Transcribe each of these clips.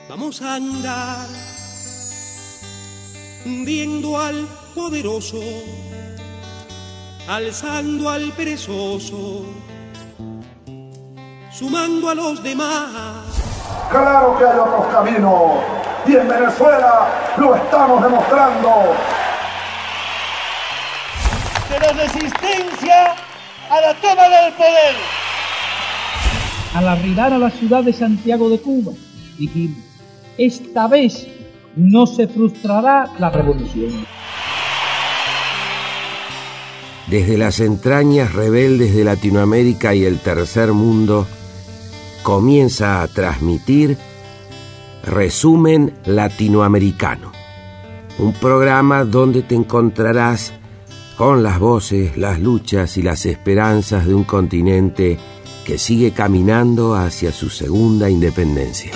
Vamos a andar viendo al poderoso, alzando al perezoso, sumando a los demás. Claro que hay otros caminos, y en Venezuela lo estamos demostrando. De la resistencia a la toma del poder. Al arribar a la ciudad de Santiago de Cuba, dijimos, esta vez no se frustrará la revolución. Desde las entrañas rebeldes de Latinoamérica y el tercer mundo, comienza a transmitir Resumen Latinoamericano, un programa donde te encontrarás con las voces, las luchas y las esperanzas de un continente que sigue caminando hacia su segunda independencia.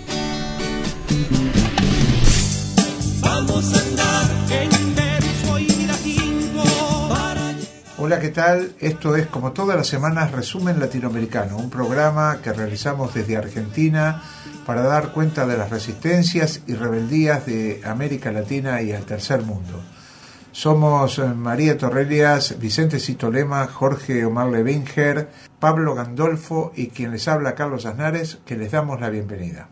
Vamos a andar en verso y latín para... Hola, ¿qué tal? Esto es, como todas las semanas, Resumen Latinoamericano, un programa que realizamos desde Argentina para dar cuenta de las resistencias y rebeldías de América Latina y el tercer mundo. Somos María Torrelias, Vicente Citolema, Jorge Omar Levinger, Pablo Gandolfo y quien les habla, Carlos Aznares, que les damos la bienvenida.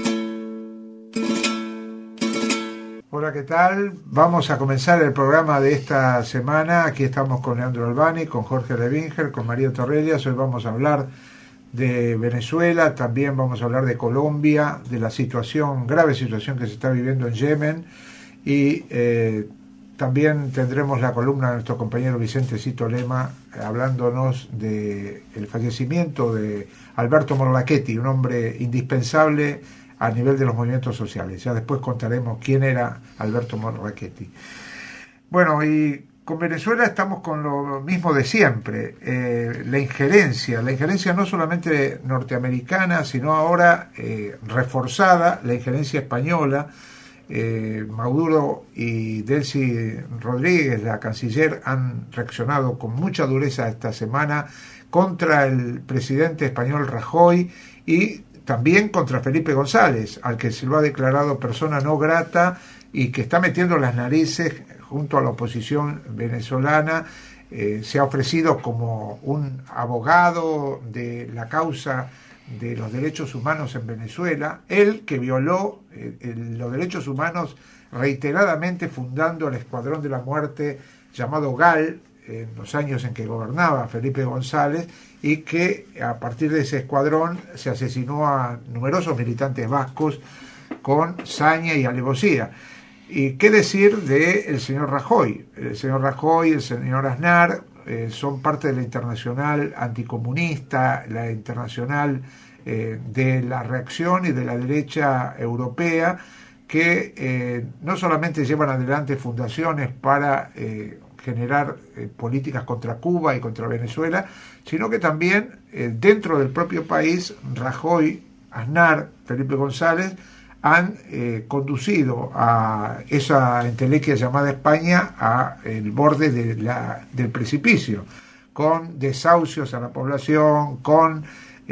Hola, ¿qué tal? Vamos a comenzar el programa de esta semana. Aquí estamos con Leandro Albani, con Jorge Levinger, con María Torrelias. Hoy vamos a hablar de Venezuela, también vamos a hablar de Colombia, de la grave situación que se está viviendo en Yemen y también tendremos la columna de nuestro compañero Vicente Citolema hablándonos del fallecimiento de Alberto Morlachetti, un hombre indispensable a nivel de los movimientos sociales. Ya después contaremos quién era Alberto Morlachetti. Bueno, y con Venezuela estamos con lo mismo de siempre, la injerencia no solamente norteamericana, sino ahora reforzada, la injerencia española. Maduro y Delcy Rodríguez, la canciller, han reaccionado con mucha dureza esta semana contra el presidente español Rajoy y también contra Felipe González, al que se lo ha declarado persona no grata y que está metiendo las narices junto a la oposición venezolana. Se ha ofrecido como un abogado de la causa de los derechos humanos en Venezuela, él que violó los derechos humanos reiteradamente fundando el Escuadrón de la Muerte llamado GAL en los años en que gobernaba Felipe González, y que a partir de ese escuadrón se asesinó a numerosos militantes vascos con saña y alevosía. ¿Y qué decir del señor Rajoy? El señor Rajoy, el señor Aznar son parte de la internacional anticomunista, la internacional de la reacción y de la derecha europea, que no solamente llevan adelante fundaciones para generar políticas contra Cuba y contra Venezuela, sino que también dentro del propio país, Rajoy, Aznar, Felipe González han conducido a esa entelequia llamada España a el borde del precipicio, con desahucios a la población, con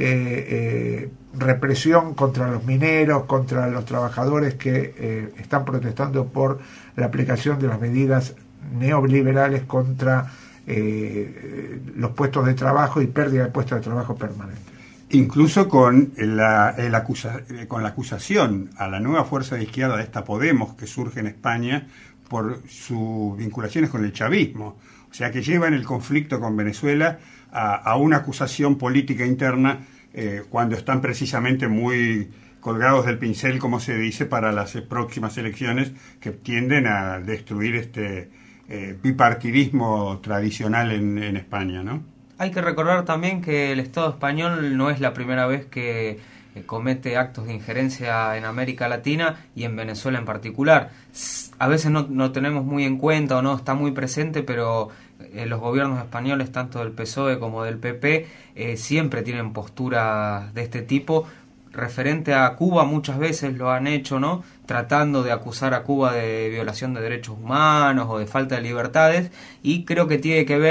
represión contra los mineros, contra los trabajadores que están protestando por la aplicación de las medidas neoliberales contra los puestos de trabajo y pérdida de puestos de trabajo permanentes. Incluso con la acusación a la nueva fuerza de izquierda de esta Podemos que surge en España por sus vinculaciones con el chavismo. O sea que llevan el conflicto con Venezuela a una acusación política interna cuando están precisamente muy colgados del pincel, como se dice, para las próximas elecciones que tienden a destruir este bipartidismo tradicional en España, ¿no? Hay que recordar también que el Estado español no es la primera vez que comete actos de injerencia en América Latina y en Venezuela en particular. A veces no tenemos muy en cuenta o no está muy presente, pero los gobiernos españoles, tanto del PSOE como del PP, siempre tienen posturas de este tipo. Referente a Cuba muchas veces lo han hecho, ¿no? Tratando de acusar a Cuba de violación de derechos humanos o de falta de libertades, y creo que tiene que ver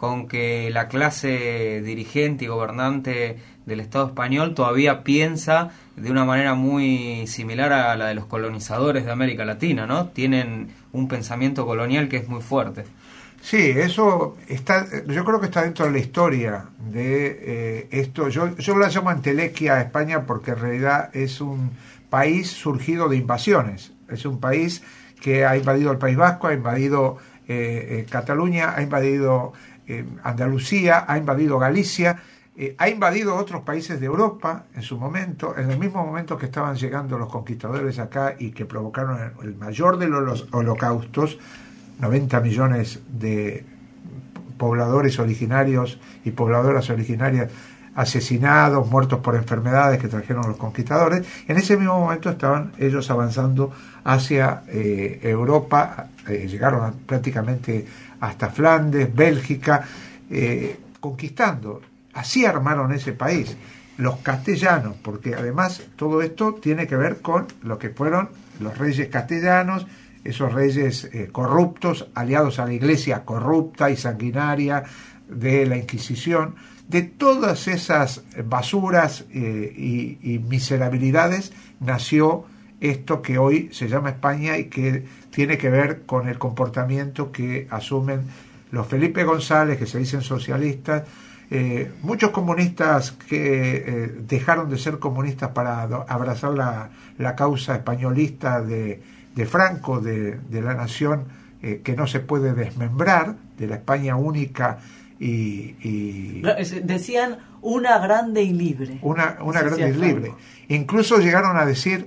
con que la clase dirigente y gobernante del Estado español todavía piensa de una manera muy similar a la de los colonizadores de América Latina, ¿no? Tienen un pensamiento colonial que es muy fuerte. Sí, eso está, yo creo que está dentro de la historia de esto. Yo la llamo entelequia a España porque en realidad es un país surgido de invasiones. Es un país que ha invadido el País Vasco, ha invadido Cataluña, ha invadido Andalucía, ha invadido Galicia, ha invadido otros países de Europa en su momento, en el mismo momento que estaban llegando los conquistadores acá y que provocaron el mayor de los holocaustos. 90 millones de pobladores originarios y pobladoras originarias asesinados, muertos por enfermedades que trajeron los conquistadores. En ese mismo momento estaban ellos avanzando hacia Europa, llegaron prácticamente hasta Flandes, Bélgica, conquistando. Así armaron ese país, los castellanos, porque además todo esto tiene que ver con lo que fueron los reyes castellanos, esos reyes corruptos, aliados a la iglesia corrupta y sanguinaria de la Inquisición. De todas esas basuras y miserabilidades nació esto que hoy se llama España y que tiene que ver con el comportamiento que asumen los Felipe González, que se dicen socialistas, muchos comunistas que dejaron de ser comunistas para abrazar la causa españolista de Franco, de la nación que no se puede desmembrar, de la España única y decían una grande y libre. Una grande y libre. Incluso llegaron a decir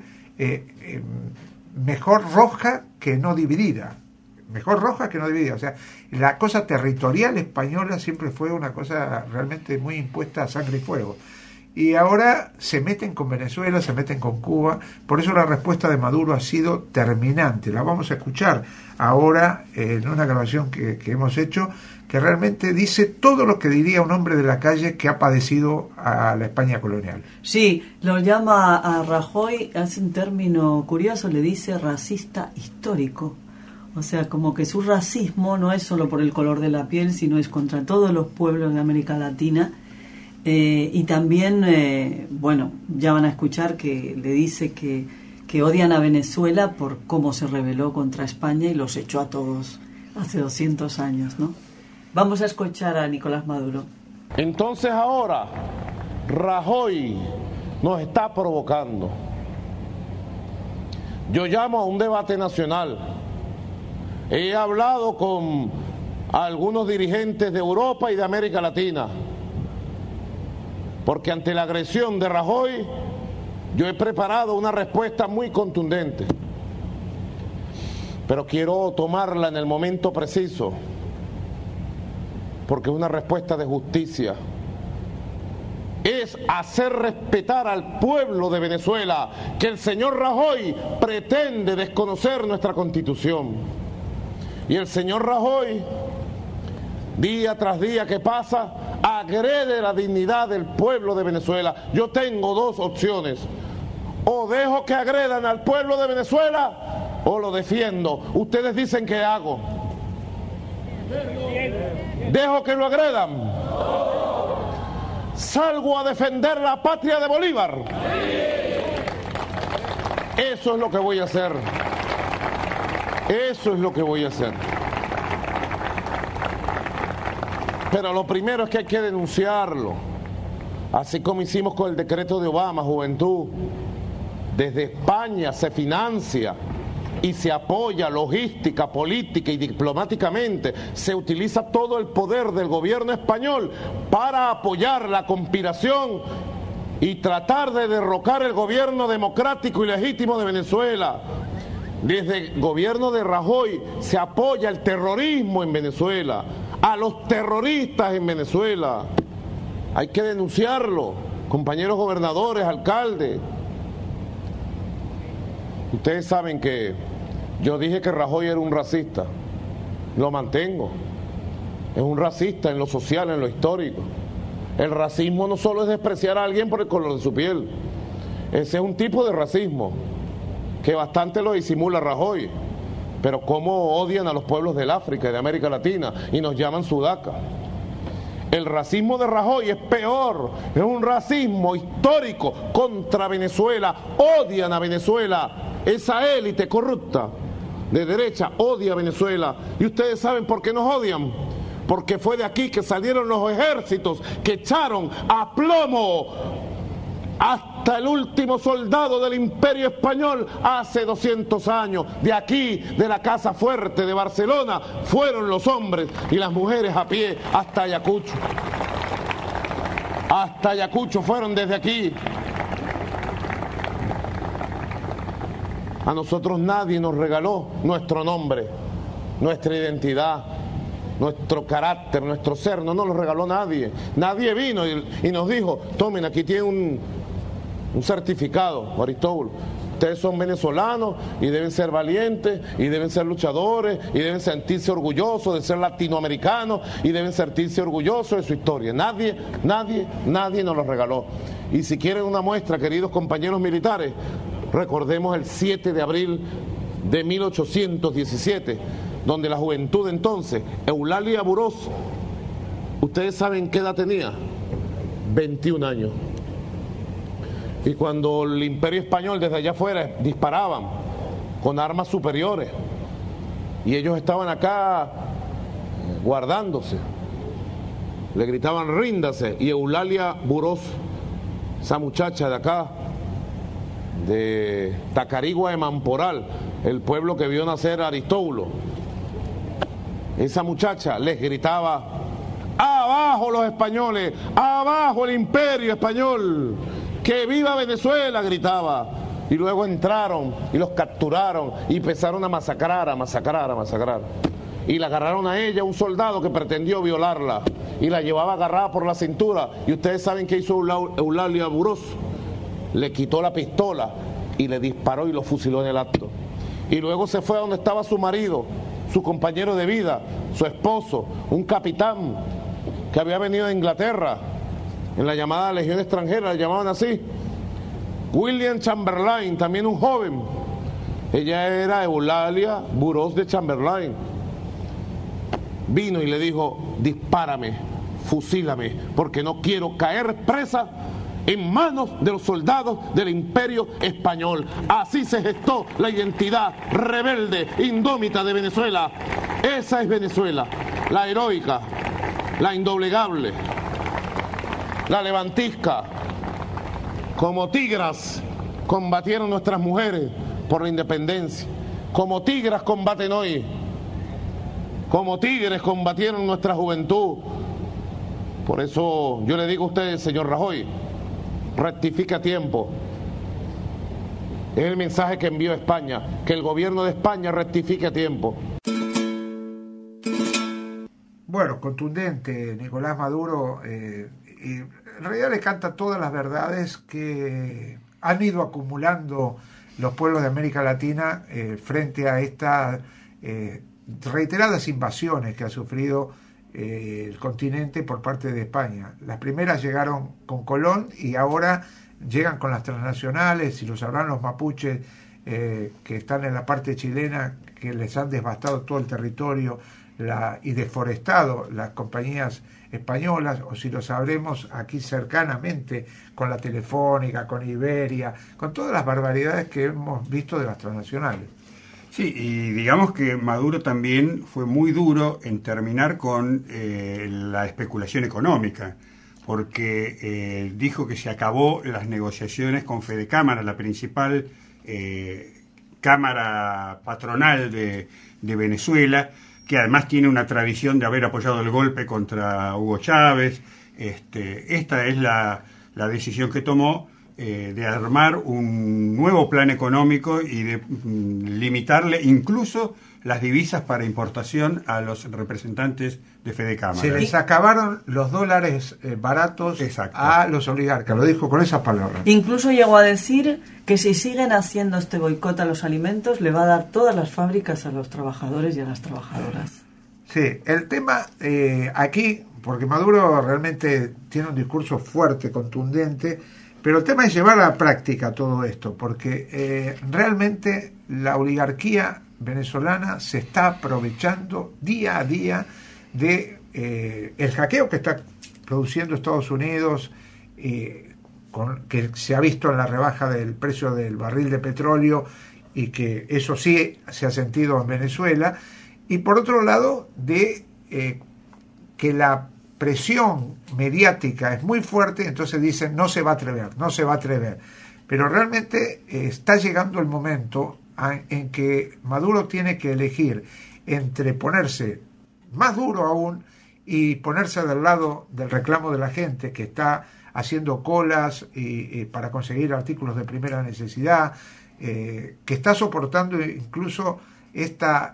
mejor roja que no dividida. Mejor roja que no dividida. O sea, la cosa territorial española siempre fue una cosa realmente muy impuesta a sangre y fuego. Y ahora se meten con Venezuela, se meten con Cuba. Por eso la respuesta de Maduro ha sido terminante. La vamos a escuchar ahora en una grabación que hemos hecho, que realmente dice todo lo que diría un hombre de la calle que ha padecido a la España colonial. Sí, lo llama a Rajoy, hace un término curioso, le dice racista histórico. O sea, como que su racismo no es solo por el color de la piel, sino es contra todos los pueblos de América Latina. Y también, bueno, ya van a escuchar que le dice que odian a Venezuela por cómo se rebeló contra España y los echó a todos hace 200 años, ¿no? Vamos a escuchar a Nicolás Maduro. Entonces ahora Rajoy nos está provocando. Yo llamo a un debate nacional. He hablado con algunos dirigentes de Europa y de América Latina, porque ante la agresión de Rajoy yo he preparado una respuesta muy contundente, pero quiero tomarla en el momento preciso, porque es una respuesta de justicia. Es hacer respetar al pueblo de Venezuela que el señor Rajoy pretende desconocer nuestra Constitución. Y el señor Rajoy, día tras día que pasa, agrede la dignidad del pueblo de Venezuela. Yo tengo dos opciones: o dejo que agredan al pueblo de Venezuela o lo defiendo. Ustedes dicen ¿qué hago? ¿Dejo que lo agredan? ¿Salgo a defender la patria de Bolívar? Eso es lo que voy a hacer. Eso es lo que voy a hacer. Pero lo primero es que hay que denunciarlo, así como hicimos con el decreto de Obama, Juventud. Desde España se financia y se apoya logística, política y diplomáticamente. Se utiliza todo el poder del gobierno español para apoyar la conspiración y tratar de derrocar el gobierno democrático y legítimo de Venezuela. Desde el gobierno de Rajoy se apoya el terrorismo en Venezuela, a los terroristas en Venezuela. Hay que denunciarlo, compañeros gobernadores, alcaldes. Ustedes saben que yo dije que Rajoy era un racista. Lo mantengo. Es un racista en lo social, en lo histórico. El racismo no solo es despreciar a alguien por el color de su piel. Ese es un tipo de racismo que bastante lo disimula Rajoy. Pero cómo odian a los pueblos del África y de América Latina y nos llaman sudaca. El racismo de Rajoy es peor, es un racismo histórico contra Venezuela. Odian a Venezuela, esa élite corrupta de derecha odia a Venezuela. Y ustedes saben por qué nos odian, porque fue de aquí que salieron los ejércitos que echaron a plomo hasta el último soldado del Imperio Español hace 200 años. De aquí, de la Casa Fuerte de Barcelona, fueron los hombres y las mujeres a pie hasta Ayacucho. Hasta Ayacucho fueron desde aquí. A nosotros nadie nos regaló nuestro nombre, nuestra identidad, nuestro carácter, nuestro ser. No nos lo regaló nadie. Nadie vino y nos dijo: tomen, aquí tienen un certificado, Aristóbulo. Ustedes son venezolanos y deben ser valientes y deben ser luchadores y deben sentirse orgullosos de ser latinoamericanos y deben sentirse orgullosos de su historia. Nadie nos lo regaló. Y si quieren una muestra, queridos compañeros militares, recordemos el 7 de abril de 1817, donde la juventud entonces, Eulalia Burós, ustedes saben qué edad tenía, 21 años. Y cuando el Imperio Español desde allá afuera disparaban con armas superiores y ellos estaban acá guardándose, le gritaban: ríndase. Y Eulalia Burós, esa muchacha de acá, de Tacarigua de Mamporal, el pueblo que vio nacer a Aristóbulo, esa muchacha les gritaba: abajo los españoles, abajo el Imperio Español, ¡que viva Venezuela!, gritaba. Y luego entraron y los capturaron y empezaron a masacrar. Y la agarraron a ella, un soldado que pretendió violarla, y la llevaba agarrada por la cintura. Y ustedes saben qué hizo Eulalia Burós: le quitó la pistola y le disparó y lo fusiló en el acto. Y luego se fue a donde estaba su marido, su compañero de vida, su esposo, un capitán que había venido de Inglaterra en la llamada Legión Extranjera, le llamaban así, William Chamberlain, también un joven. Ella era Eulalia Burós de Chamberlain. Vino y le dijo: dispárame, fusílame, porque no quiero caer presa en manos de los soldados del Imperio Español. Así se gestó la identidad rebelde, indómita de Venezuela. Esa es Venezuela, la heroica, la indoblegable, la levantisca. Como tigras combatieron nuestras mujeres por la independencia. Como tigras combaten hoy. Como tigres combatieron nuestra juventud. Por eso yo le digo a ustedes, señor Rajoy, rectifique a tiempo. Es el mensaje que envió España, que el gobierno de España rectifique a tiempo. Bueno, contundente Nicolás Maduro, y en realidad le canta todas las verdades que han ido acumulando los pueblos de América Latina frente a estas reiteradas invasiones que ha sufrido el continente por parte de España. Las primeras llegaron con Colón y ahora llegan con las transnacionales, y lo sabrán los mapuches que están en la parte chilena, que les han devastado todo el territorio y deforestado las compañías españolas, o si lo sabremos aquí cercanamente con la Telefónica, con Iberia, con todas las barbaridades que hemos visto de las transnacionales. Sí, y digamos que Maduro también fue muy duro en terminar con la especulación económica, porque dijo que se acabó las negociaciones con Fedecámara, la principal cámara patronal de Venezuela, que además tiene una tradición de haber apoyado el golpe contra Hugo Chávez. Esta es la decisión que tomó, de armar un nuevo plan económico y de limitarle incluso las divisas para importación a los representantes de Fedecámara. Se les acabaron los dólares baratos. Exacto. A los oligarcas, lo dijo con esas palabras. Incluso llegó a decir que si siguen haciendo este boicot a los alimentos, le va a dar todas las fábricas a los trabajadores y a las trabajadoras. Sí, el tema aquí, porque Maduro realmente tiene un discurso fuerte, contundente, pero el tema es llevar a la práctica todo esto, porque realmente la oligarquía venezolana se está aprovechando día a día de el hackeo que está produciendo Estados Unidos, que se ha visto en la rebaja del precio del barril de petróleo, y que eso sí se ha sentido en Venezuela, y por otro lado de que la presión mediática es muy fuerte, entonces dicen no se va a atrever, pero realmente está llegando el momento en que Maduro tiene que elegir entre ponerse más duro aún y ponerse del lado del reclamo de la gente que está haciendo colas para conseguir artículos de primera necesidad, que está soportando incluso esta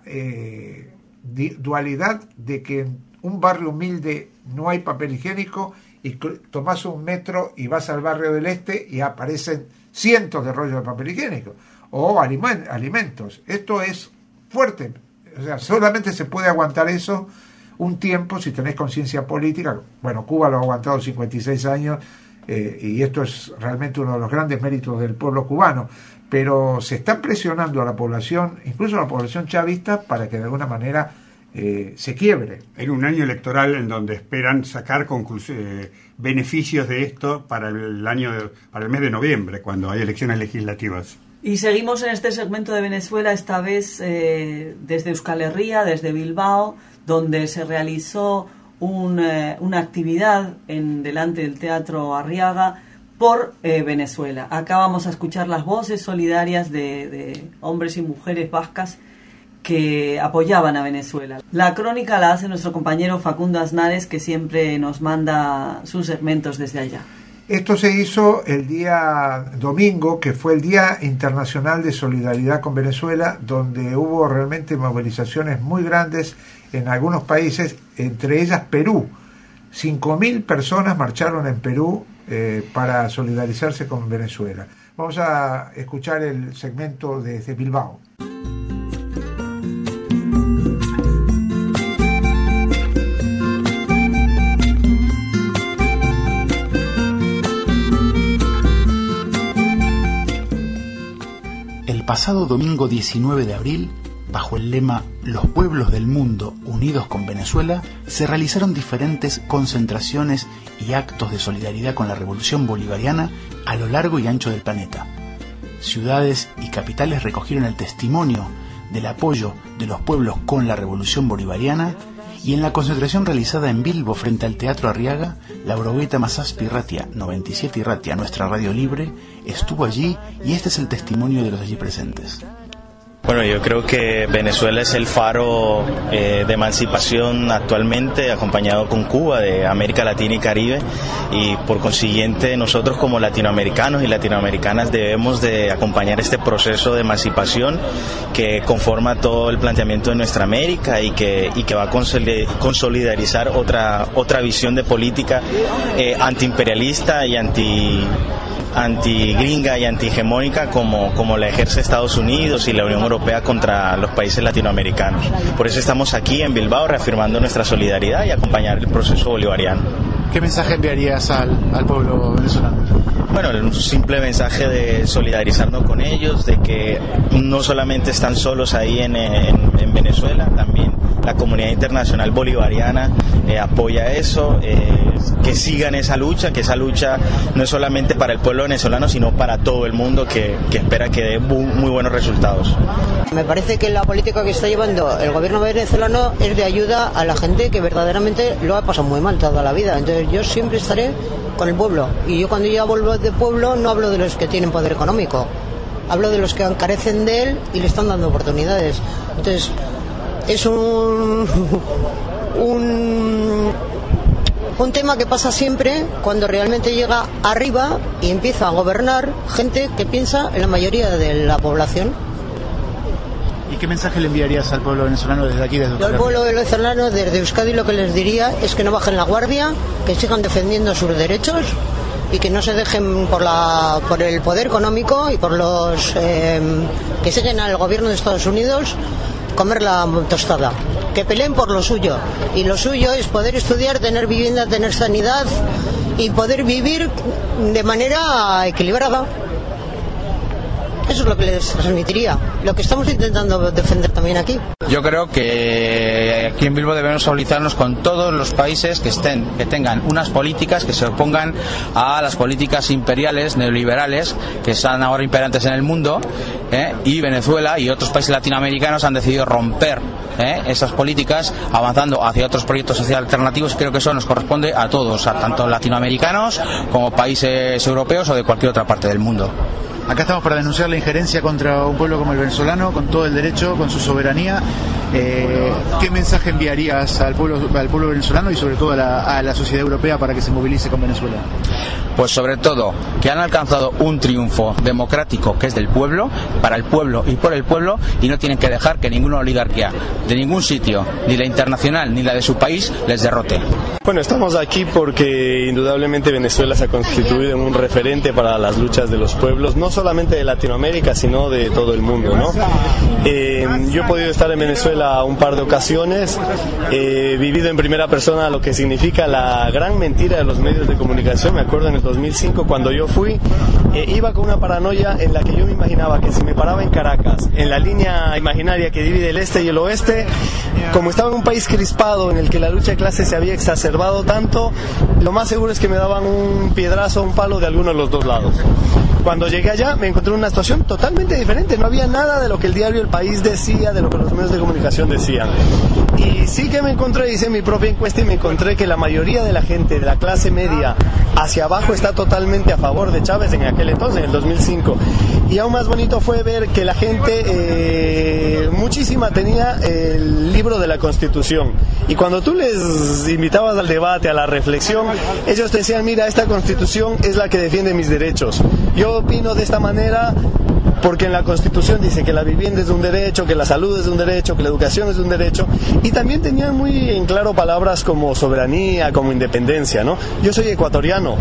dualidad de que en un barrio humilde no hay papel higiénico y tomás un metro y vas al barrio del este y aparecen cientos de rollos de papel higiénico o alimentos. Esto es fuerte, o sea, solamente se puede aguantar eso un tiempo si tenés conciencia política. Bueno, Cuba lo ha aguantado 56 años y esto es realmente uno de los grandes méritos del pueblo cubano, pero se está presionando a la población, incluso a la población chavista, para que de alguna manera se quiebre. En un año electoral en donde esperan sacar beneficios de esto para el mes de noviembre, cuando hay elecciones legislativas. Y seguimos en este segmento de Venezuela, esta vez desde Euskal Herria, desde Bilbao, donde se realizó una actividad delante del Teatro Arriaga por Venezuela. Acá vamos a escuchar las voces solidarias de hombres y mujeres vascas que apoyaban a Venezuela. La crónica la hace nuestro compañero Facundo Aznares, que siempre nos manda sus segmentos desde allá. Esto se hizo el día domingo, que fue el Día Internacional de Solidaridad con Venezuela, donde hubo realmente movilizaciones muy grandes en algunos países, entre ellas Perú. 5.000 personas marcharon en Perú para solidarizarse con Venezuela. Vamos a escuchar el segmento desde Bilbao. El pasado domingo 19 de abril, bajo el lema Los pueblos del mundo unidos con Venezuela, se realizaron diferentes concentraciones y actos de solidaridad con la revolución bolivariana a lo largo y ancho del planeta. Ciudades y capitales recogieron el testimonio del apoyo de los pueblos con la revolución bolivariana, y en la concentración realizada en Bilbo frente al Teatro Arriaga, la Laurogeita Mazazpi Irratia 97 Irratia, nuestra radio libre, estuvo allí, y este es el testimonio de los allí presentes. Bueno, yo creo que Venezuela es el faro de emancipación actualmente, acompañado con Cuba, de América Latina y Caribe, y por consiguiente nosotros como latinoamericanos y latinoamericanas debemos de acompañar este proceso de emancipación que conforma todo el planteamiento de nuestra América y que va a consolidarizar otra visión de política antiimperialista y antigringa y antihegemónica como la ejerce Estados Unidos y la Unión Europea contra los países latinoamericanos. Por eso estamos aquí en Bilbao reafirmando nuestra solidaridad y acompañar el proceso bolivariano. ¿Qué mensaje enviarías al pueblo venezolano? Bueno, un simple mensaje de solidarizarnos con ellos, de que no solamente están solos ahí en Venezuela, también la comunidad internacional bolivariana apoya eso, que sigan esa lucha, que esa lucha no es solamente para el pueblo venezolano, sino para todo el mundo que espera que dé muy buenos resultados. Me parece que la política que está llevando el gobierno venezolano es de ayuda a la gente que verdaderamente lo ha pasado muy mal toda la vida. Entonces yo siempre estaré con el pueblo, y yo cuando ya vuelvo de pueblo no hablo de los que tienen poder económico, hablo de los que carecen de él y le están dando oportunidades. Entonces es un tema que pasa siempre cuando realmente llega arriba y empieza a gobernar gente que piensa en la mayoría de la población. ¿Y qué mensaje le enviarías al pueblo venezolano desde aquí, desde Euskadi? Al pueblo venezolano desde Euskadi lo que les diría es que no bajen la guardia, que sigan defendiendo sus derechos y que no se dejen por el poder económico y por los que siguen al gobierno de Estados Unidos comer la tostada, que peleen por lo suyo, y lo suyo es poder estudiar, tener vivienda, tener sanidad y poder vivir de manera equilibrada. Eso es lo que les transmitiría, lo que estamos intentando defender también aquí. Yo creo que aquí en Bilbo debemos solidarizarnos con todos los países que tengan unas políticas que se opongan a las políticas imperiales, neoliberales, que están ahora imperantes en el mundo, y Venezuela y otros países latinoamericanos han decidido romper esas políticas, avanzando hacia otros proyectos sociales alternativos, y creo que eso nos corresponde a todos, a tanto latinoamericanos como países europeos o de cualquier otra parte del mundo. Acá estamos para denunciar la injerencia contra un pueblo como el venezolano, con todo el derecho, con su soberanía. ¿Qué mensaje enviarías al pueblo venezolano y sobre todo a la sociedad europea para que se movilice con Venezuela? Pues sobre todo que han alcanzado un triunfo democrático que es del pueblo, para el pueblo y por el pueblo, y no tienen que dejar que ninguna oligarquía de ningún sitio, ni la internacional ni la de su país, les derrote. Bueno, estamos aquí porque indudablemente Venezuela se ha constituido en un referente para las luchas de los pueblos, no solamente de Latinoamérica, sino de todo el mundo, ¿no? Yo he podido estar en Venezuela un par de ocasiones, he vivido en primera persona lo que significa la gran mentira de los medios de comunicación. Me acuerdo en el 2005 cuando yo fui, iba con una paranoia en la que yo me imaginaba que si me paraba en Caracas, en la línea imaginaria que divide el este y el oeste, como estaba en un país crispado en el que la lucha de clases se había exacerbado tanto, lo más seguro es que me daban un piedrazo, un palo de alguno de los dos lados. Cuando llegué allá me encontré en una situación totalmente diferente, no había nada de lo que el diario El País decía, de lo que los medios de comunicación decían. Y sí que me encontré, hice mi propia encuesta y me encontré que la mayoría de la gente de la clase media hacia abajo está totalmente a favor de Chávez en aquel entonces, en el 2005. Y aún más bonito fue ver que la gente, muchísima, tenía el libro de la Constitución. Y cuando tú les invitabas al debate, a la reflexión, ellos te decían, mira, esta Constitución es la que defiende mis derechos. Yo opino de esta manera porque en la Constitución dice que la vivienda es un derecho, que la salud es un derecho, que la educación es un derecho, y también tenían muy en claro palabras como soberanía, como independencia, ¿no? Yo soy ecuatoriano.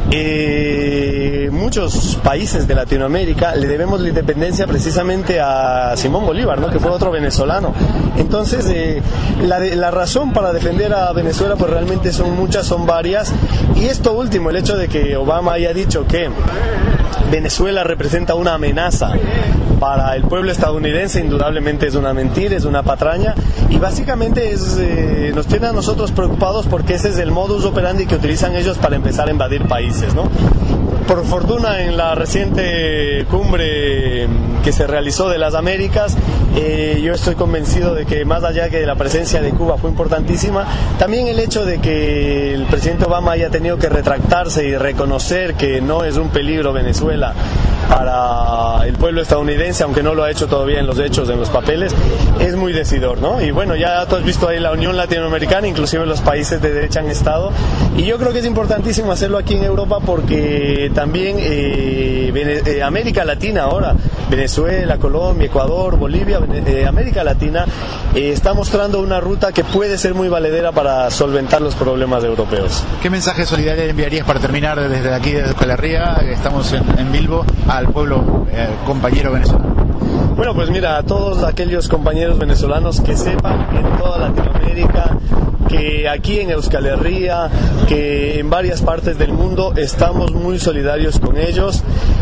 Muchos países de Latinoamérica le debemos la independencia precisamente a Simón Bolívar, ¿no? Que fue otro venezolano. Entonces, la razón para defender a Venezuela pues realmente son muchas, son varias, y esto último, el hecho de que Obama haya dicho que Venezuela representa una amenaza para el pueblo estadounidense, indudablemente es una mentira, es una patraña, y básicamente nos tiene a nosotros preocupados porque ese es el modus operandi que utilizan ellos para empezar a invadir países, ¿no? Por fortuna, en la reciente cumbre que se realizó de las Américas, yo estoy convencido de que más allá que la presencia de Cuba fue importantísima, también el hecho de que el presidente Obama haya tenido que retractarse y reconocer que no es un peligro Venezuela para el pueblo estadounidense, aunque no lo ha hecho todavía en los hechos, en los papeles, es muy decidor, ¿no? Y bueno, ya tú has visto ahí la Unión Latinoamericana, inclusive los países de derecha han estado, y yo creo que es importantísimo hacerlo aquí en Europa porque también América Latina ahora, Venezuela, Colombia, Ecuador, Bolivia, América Latina está mostrando una ruta que puede ser muy valedera para solventar los problemas europeos. ¿Qué mensaje de solidaridad enviarías para terminar desde aquí, desde Euskal Herria, que estamos en Bilbo, al pueblo compañero venezolano? Bueno, pues mira, a todos aquellos compañeros venezolanos que sepan que en toda Latinoamérica, que aquí en Euskal Herria, que en varias partes del mundo estamos muy solidarios con ellos.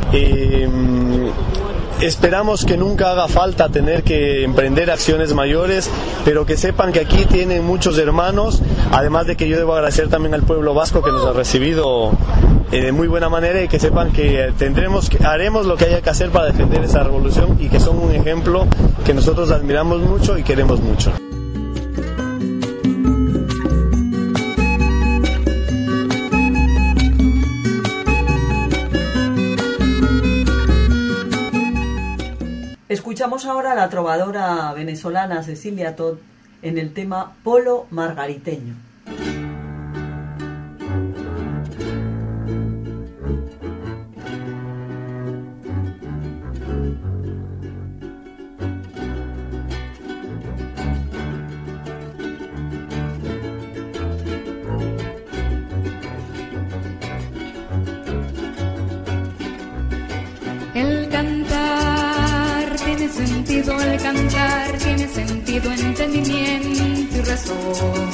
Esperamos que nunca haga falta tener que emprender acciones mayores, pero que sepan que aquí tienen muchos hermanos, además de que yo debo agradecer también al pueblo vasco que nos ha recibido de muy buena manera, y que sepan que haremos lo que haya que hacer para defender esa revolución, y que son un ejemplo que nosotros admiramos mucho y queremos mucho. Escuchamos ahora a la trovadora venezolana Cecilia Todd en el tema Polo Margariteño. El cantar tiene sentido, el cantar tiene sentido, entendimiento y razón.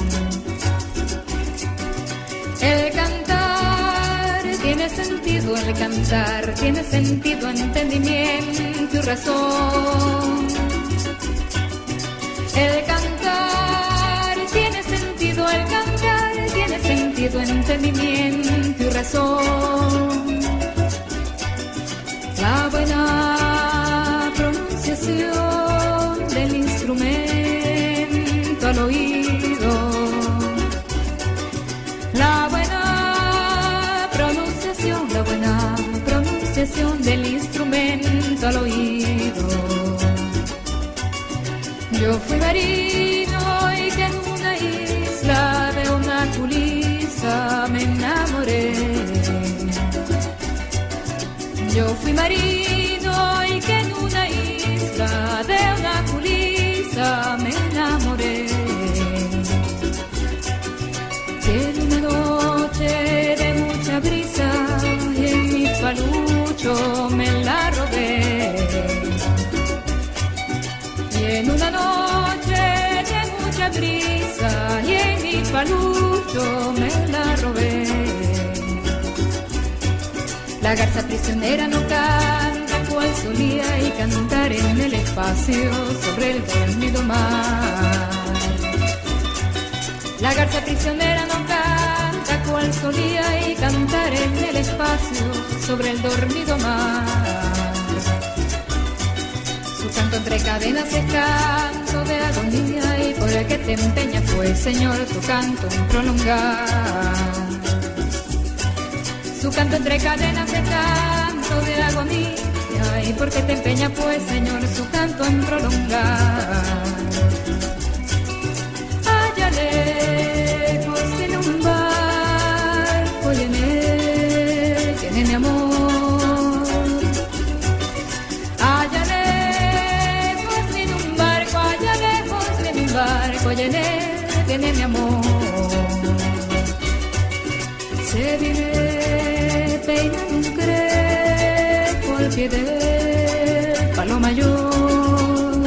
El cantar tiene sentido, el cantar tiene sentido, entendimiento entendimiento y razón. El cantar tiene sentido, el cantar tiene sentido, entendimiento y razón. La buena pronunciación del instrumento al oído. La buena pronunciación del instrumento al oído. Yo fui marino y que en una isla de una culisa me enamoré. Yo fui marino y que en una isla de una culisa me enamoré. Y en una noche de mucha brisa y en mi palucho me la robé. Y en una noche de mucha brisa y en mi palucho me la robé. La garza prisionera no canta cual solía y cantar en el espacio sobre el dormido mar. La garza prisionera no canta cual solía y cantar en el espacio sobre el dormido mar. Su canto entre cadenas es canto de agonía y por el que te empeñas pues, Señor, tu canto en prolongar. Su canto entre cadenas es canto de agonía y por qué te empeñas pues, Señor, su canto en prolongar. Allá lejos tiene un barco y en él tiene mi amor. Allá lejos tiene un barco, allá lejos tiene un barco y en él tiene mi amor. Se viene peinando un crepo al pie del palo mayor.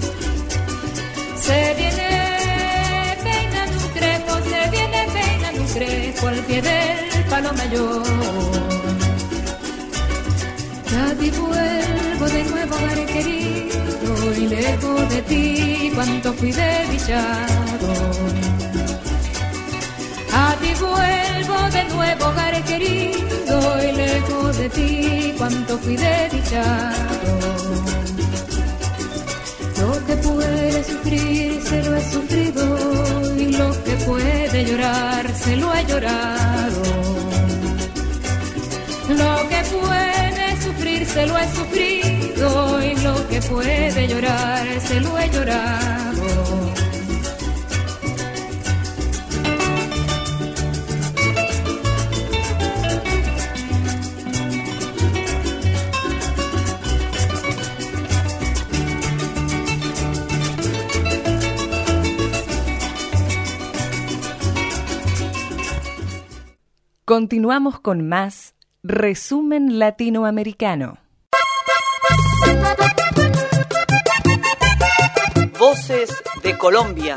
Se viene peinando un crepo, se viene peinando un crepo al pie del palo mayor. Ya te vuelvo de nuevo, hogar querido, y lejos de ti cuánto fui desdichado. A ti vuelvo de nuevo, hogar querido, y lejos de ti cuánto fui desdichado. Lo que puede sufrir se lo he sufrido, y lo que puede llorar se lo he llorado. Lo que puede sufrir se lo he sufrido, y lo que puede llorar se lo he llorado. Continuamos con más Resumen Latinoamericano. Voces de Colombia.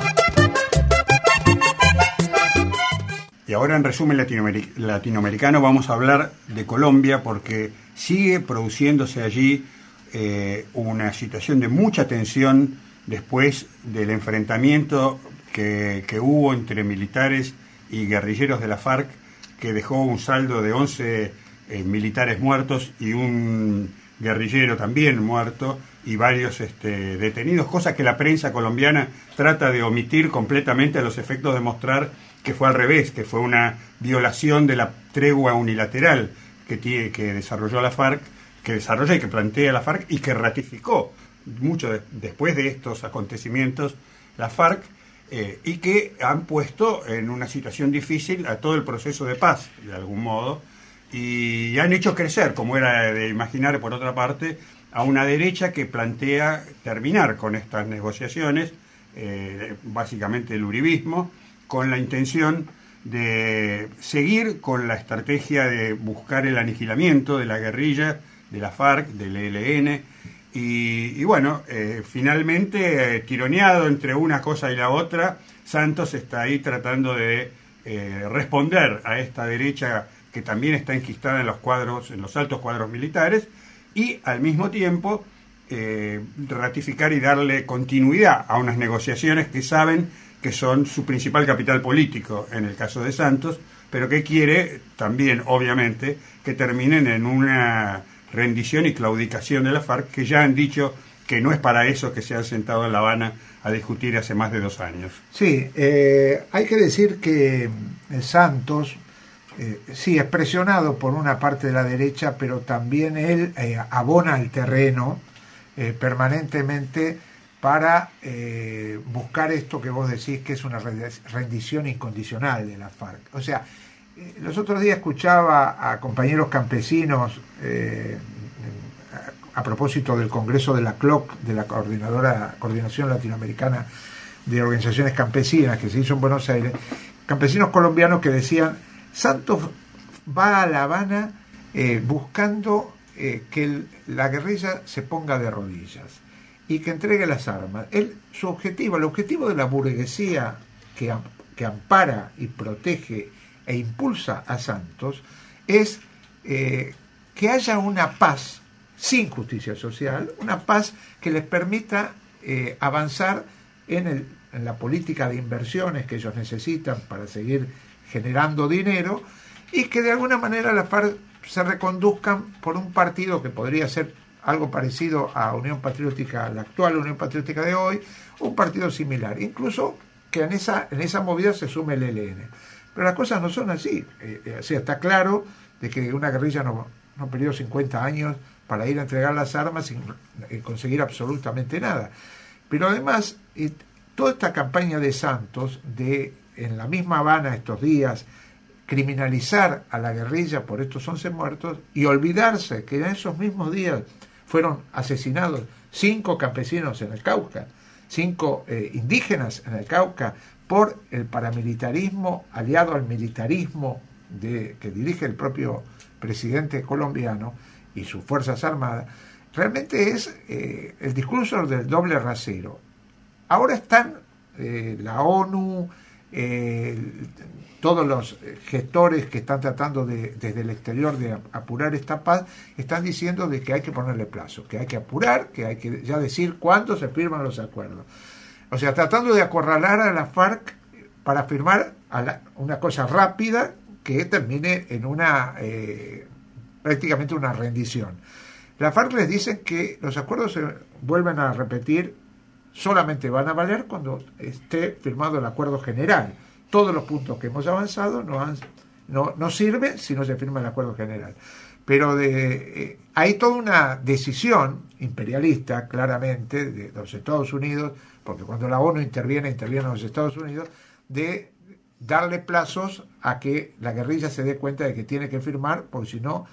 Y ahora en Resumen Latinoamericano vamos a hablar de Colombia porque sigue produciéndose allí una situación de mucha tensión después del enfrentamiento que hubo entre militares y guerrilleros de la FARC, que dejó un saldo de 11 militares muertos y un guerrillero también muerto y varios detenidos, cosa que la prensa colombiana trata de omitir completamente a los efectos de mostrar que fue al revés, que fue una violación de la tregua unilateral que desarrolló la FARC, que desarrolla y que plantea la FARC y que ratificó mucho después de estos acontecimientos la FARC, y que han puesto en una situación difícil a todo el proceso de paz, de algún modo, y han hecho crecer, como era de imaginar por otra parte, a una derecha que plantea terminar con estas negociaciones, básicamente el uribismo, con la intención de seguir con la estrategia de buscar el aniquilamiento de la guerrilla, de la FARC, del ELN, y bueno, finalmente, tironeado entre una cosa y la otra, Santos está ahí tratando de responder a esta derecha que también está enquistada en los altos cuadros militares, y al mismo tiempo ratificar y darle continuidad a unas negociaciones que saben que son su principal capital político en el caso de Santos, pero que quiere también, obviamente, que terminen en una rendición y claudicación de la FARC, que ya han dicho que no es para eso que se han sentado en La Habana a discutir hace más de 2 años. Sí, hay que decir que Santos, sí, es presionado por una parte de la derecha, pero también él abona el terreno permanentemente para buscar esto que vos decís que es una rendición incondicional de la FARC. O sea, los otros días escuchaba a compañeros campesinos a propósito del Congreso de la CLOC, de la Coordinación Latinoamericana de Organizaciones Campesinas, que se hizo en Buenos Aires, campesinos colombianos que decían: Santos va a La Habana buscando que la guerrilla se ponga de rodillas y que entregue las armas. El objetivo de la burguesía que ampara y protege e impulsa a Santos es que haya una paz sin justicia social, una paz que les permita avanzar en la política de inversiones que ellos necesitan para seguir generando dinero, y que de alguna manera la FARC se reconduzcan por un partido que podría ser algo parecido a Unión Patriótica, la actual Unión Patriótica de hoy, un partido similar, incluso que en esa movida se sume el ELN. Pero las cosas no son así. O sea, está claro de que una guerrilla no perdió 50 años para ir a entregar las armas sin conseguir absolutamente nada. Pero además, toda esta campaña de Santos, en la misma Habana estos días, criminalizar a la guerrilla por estos 11 muertos y olvidarse que en esos mismos días fueron asesinados 5 campesinos en el Cauca, 5 indígenas en el Cauca, por el paramilitarismo aliado al militarismo que dirige el propio presidente colombiano y sus Fuerzas Armadas. Realmente es el discurso del doble rasero. Ahora están la ONU, todos los gestores que están tratando desde el exterior de apurar esta paz, están diciendo de que hay que ponerle plazo, que hay que apurar, que hay que ya decir cuándo se firman los acuerdos. O sea, tratando de acorralar a la FARC para firmar una cosa rápida que termine en prácticamente una rendición. La FARC les dice que los acuerdos se vuelven a repetir, solamente van a valer cuando esté firmado el acuerdo general. Todos los puntos que hemos avanzado no sirven si no se firma el acuerdo general. Pero hay toda una decisión imperialista, claramente, de los Estados Unidos, porque cuando la ONU intervienen los Estados Unidos, de darle plazos a que la guerrilla se dé cuenta de que tiene que firmar, porque si no,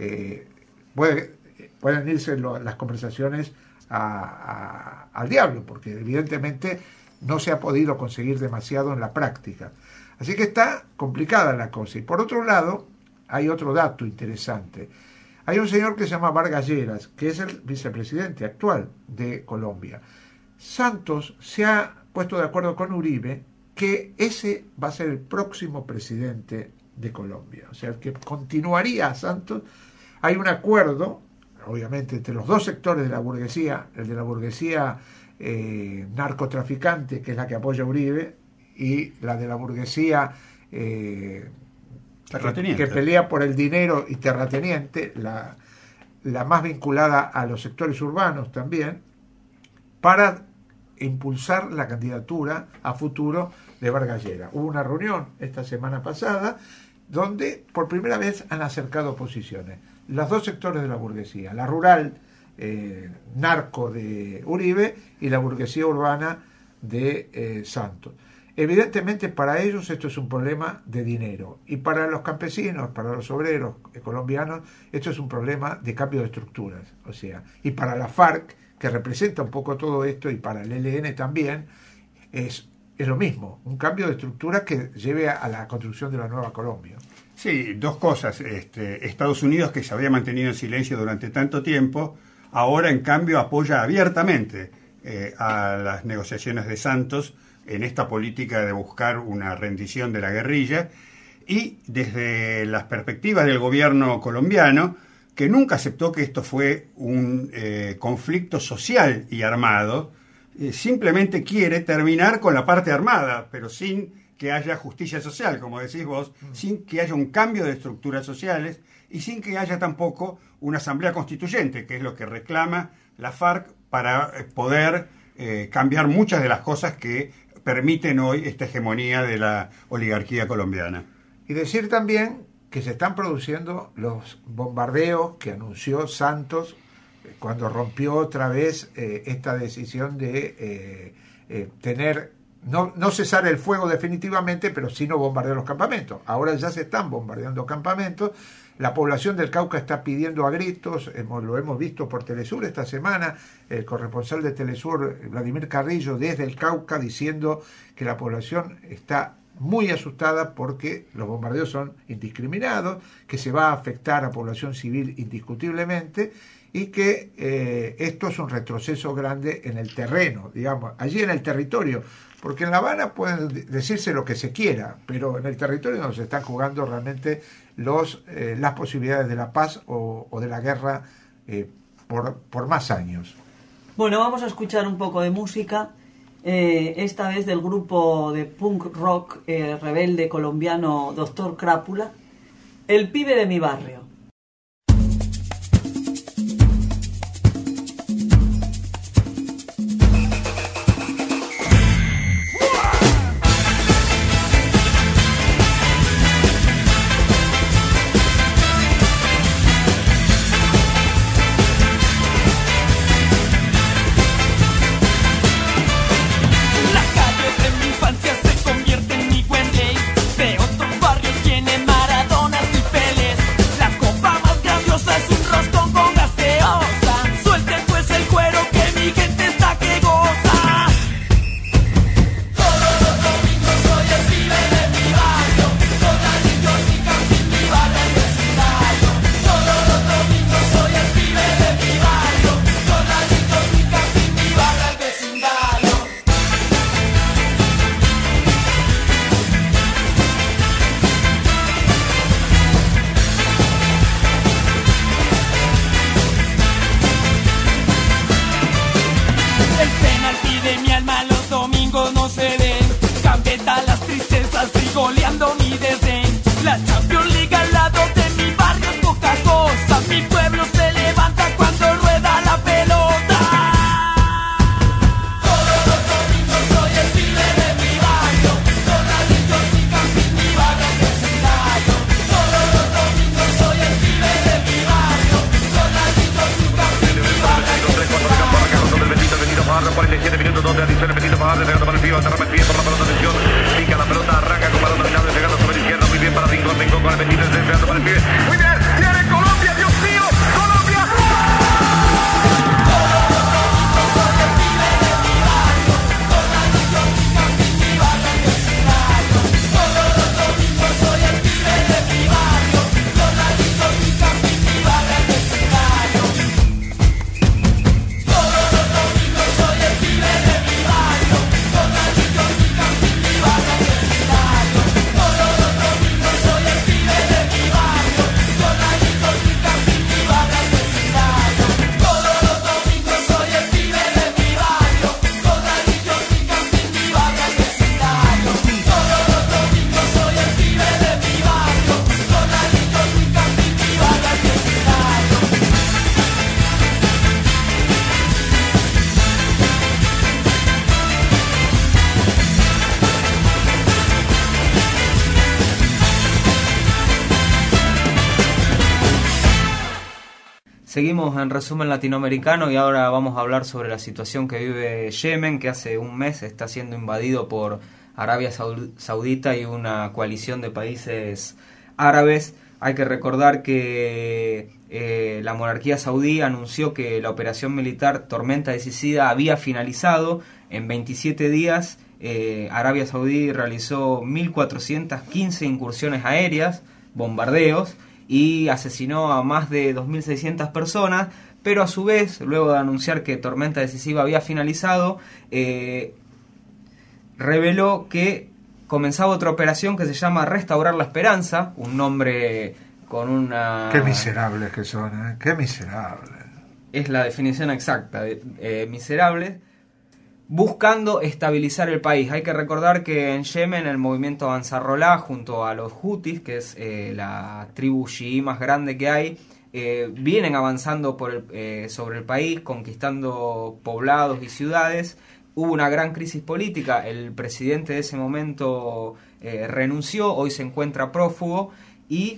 pueden irse las conversaciones al diablo, porque evidentemente no se ha podido conseguir demasiado en la práctica. Así que está complicada la cosa. Y por otro lado, hay otro dato interesante. Hay un señor que se llama Vargas Lleras, que es el vicepresidente actual de Colombia. Santos se ha puesto de acuerdo con Uribe que ese va a ser el próximo presidente de Colombia. O sea, el que continuaría a Santos. Hay un acuerdo, obviamente, entre los dos sectores de la burguesía, el de la burguesía narcotraficante, que es la que apoya a Uribe, y la de la burguesía que pelea por el dinero y terrateniente, la más vinculada a los sectores urbanos también, para impulsar la candidatura a futuro de Vargas Lleras. Hubo una reunión esta semana pasada donde por primera vez han acercado posiciones los dos sectores de la burguesía, la rural narco de Uribe y la burguesía urbana de Santos. Evidentemente para ellos esto es un problema de dinero, y para los campesinos, para los obreros colombianos, esto es un problema de cambio de estructuras. O sea, y para la FARC, que representa un poco todo esto, y para el ELN también, es lo mismo, un cambio de estructura que lleve a la construcción de la nueva Colombia. Sí, dos cosas. Estados Unidos, que se había mantenido en silencio durante tanto tiempo, ahora en cambio apoya abiertamente a las negociaciones de Santos en esta política de buscar una rendición de la guerrilla, y desde las perspectivas del gobierno colombiano que nunca aceptó que esto fue un conflicto social y armado, simplemente quiere terminar con la parte armada, pero sin que haya justicia social, como decís vos, sin que haya un cambio de estructuras sociales y sin que haya tampoco una asamblea constituyente, que es lo que reclama la FARC para poder cambiar muchas de las cosas que permiten hoy esta hegemonía de la oligarquía colombiana. Y decir también que se están produciendo los bombardeos que anunció Santos cuando rompió otra vez esta decisión de no cesar el fuego definitivamente, pero sí no bombardear los campamentos. Ahora ya se están bombardeando campamentos. La población del Cauca está pidiendo a gritos, lo hemos visto por Telesur esta semana, el corresponsal de Telesur, Vladimir Carrillo, desde el Cauca, diciendo que la población está muy asustada porque los bombardeos son indiscriminados, que se va a afectar a población civil indiscutiblemente y que esto es un retroceso grande en el terreno, digamos, allí en el territorio, porque en La Habana pueden decirse lo que se quiera, pero en el territorio donde se están jugando realmente las posibilidades de la paz o de la guerra por más años. Bueno, vamos a escuchar un poco de música, esta vez del grupo de punk rock rebelde colombiano Doctor Crápula, El pibe de mi barrio. Seguimos en Resumen Latinoamericano y ahora vamos a hablar sobre la situación que vive Yemen, que hace un mes está siendo invadido por Arabia Saudita y una coalición de países árabes. Hay que recordar que la monarquía saudí anunció que la operación militar Tormenta Decisiva había finalizado. En 27 días Arabia Saudí realizó 1.415 incursiones aéreas, bombardeos, y asesinó a más de 2.600 personas, pero a su vez, luego de anunciar que Tormenta Decisiva había finalizado, reveló que comenzaba otra operación que se llama Restaurar la Esperanza, un nombre con una... Qué miserables que son, ¿eh? Qué miserables. Es la definición exacta de miserables, buscando estabilizar el país. Hay que recordar que en Yemen el movimiento Ansarollah, junto a los Houthis, que es la tribu chií más grande que hay, vienen avanzando sobre el país, conquistando poblados y ciudades. Hubo una gran crisis política, el presidente de ese momento renunció, hoy se encuentra prófugo y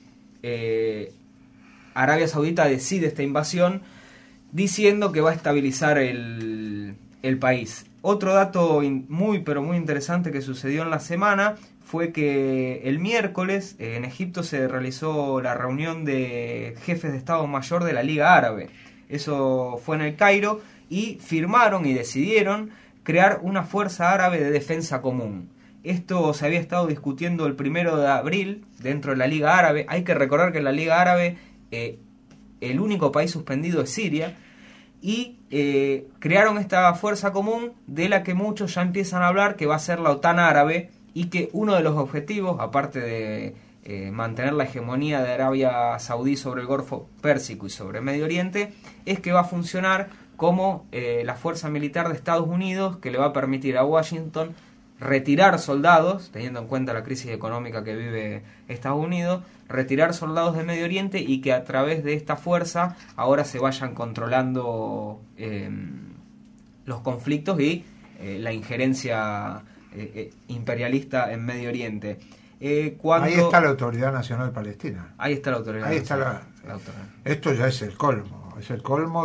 Arabia Saudita decide esta invasión diciendo que va a estabilizar el país. Otro dato muy interesante que sucedió en la semana fue que el miércoles en Egipto se realizó la reunión de jefes de Estado Mayor de la Liga Árabe. Eso fue en el Cairo y firmaron y decidieron crear una fuerza árabe de defensa común. Esto se había estado discutiendo el 1 de abril dentro de la Liga Árabe. Hay que recordar que en la Liga Árabe el único país suspendido es Siria. Y crearon esta fuerza común de la que muchos ya empiezan a hablar, que va a ser la OTAN árabe, y que uno de los objetivos, aparte de mantener la hegemonía de Arabia Saudí sobre el Golfo Pérsico y sobre Medio Oriente, es que va a funcionar como la fuerza militar de Estados Unidos, que le va a permitir a Washington retirar soldados, teniendo en cuenta la crisis económica que vive Estados Unidos, retirar soldados de Medio Oriente y que a través de esta fuerza ahora se vayan controlando los conflictos y la injerencia imperialista en Medio Oriente. Ahí está la Autoridad Nacional Palestina. Ahí está la Autoridad Nacional. Esto ya es el colmo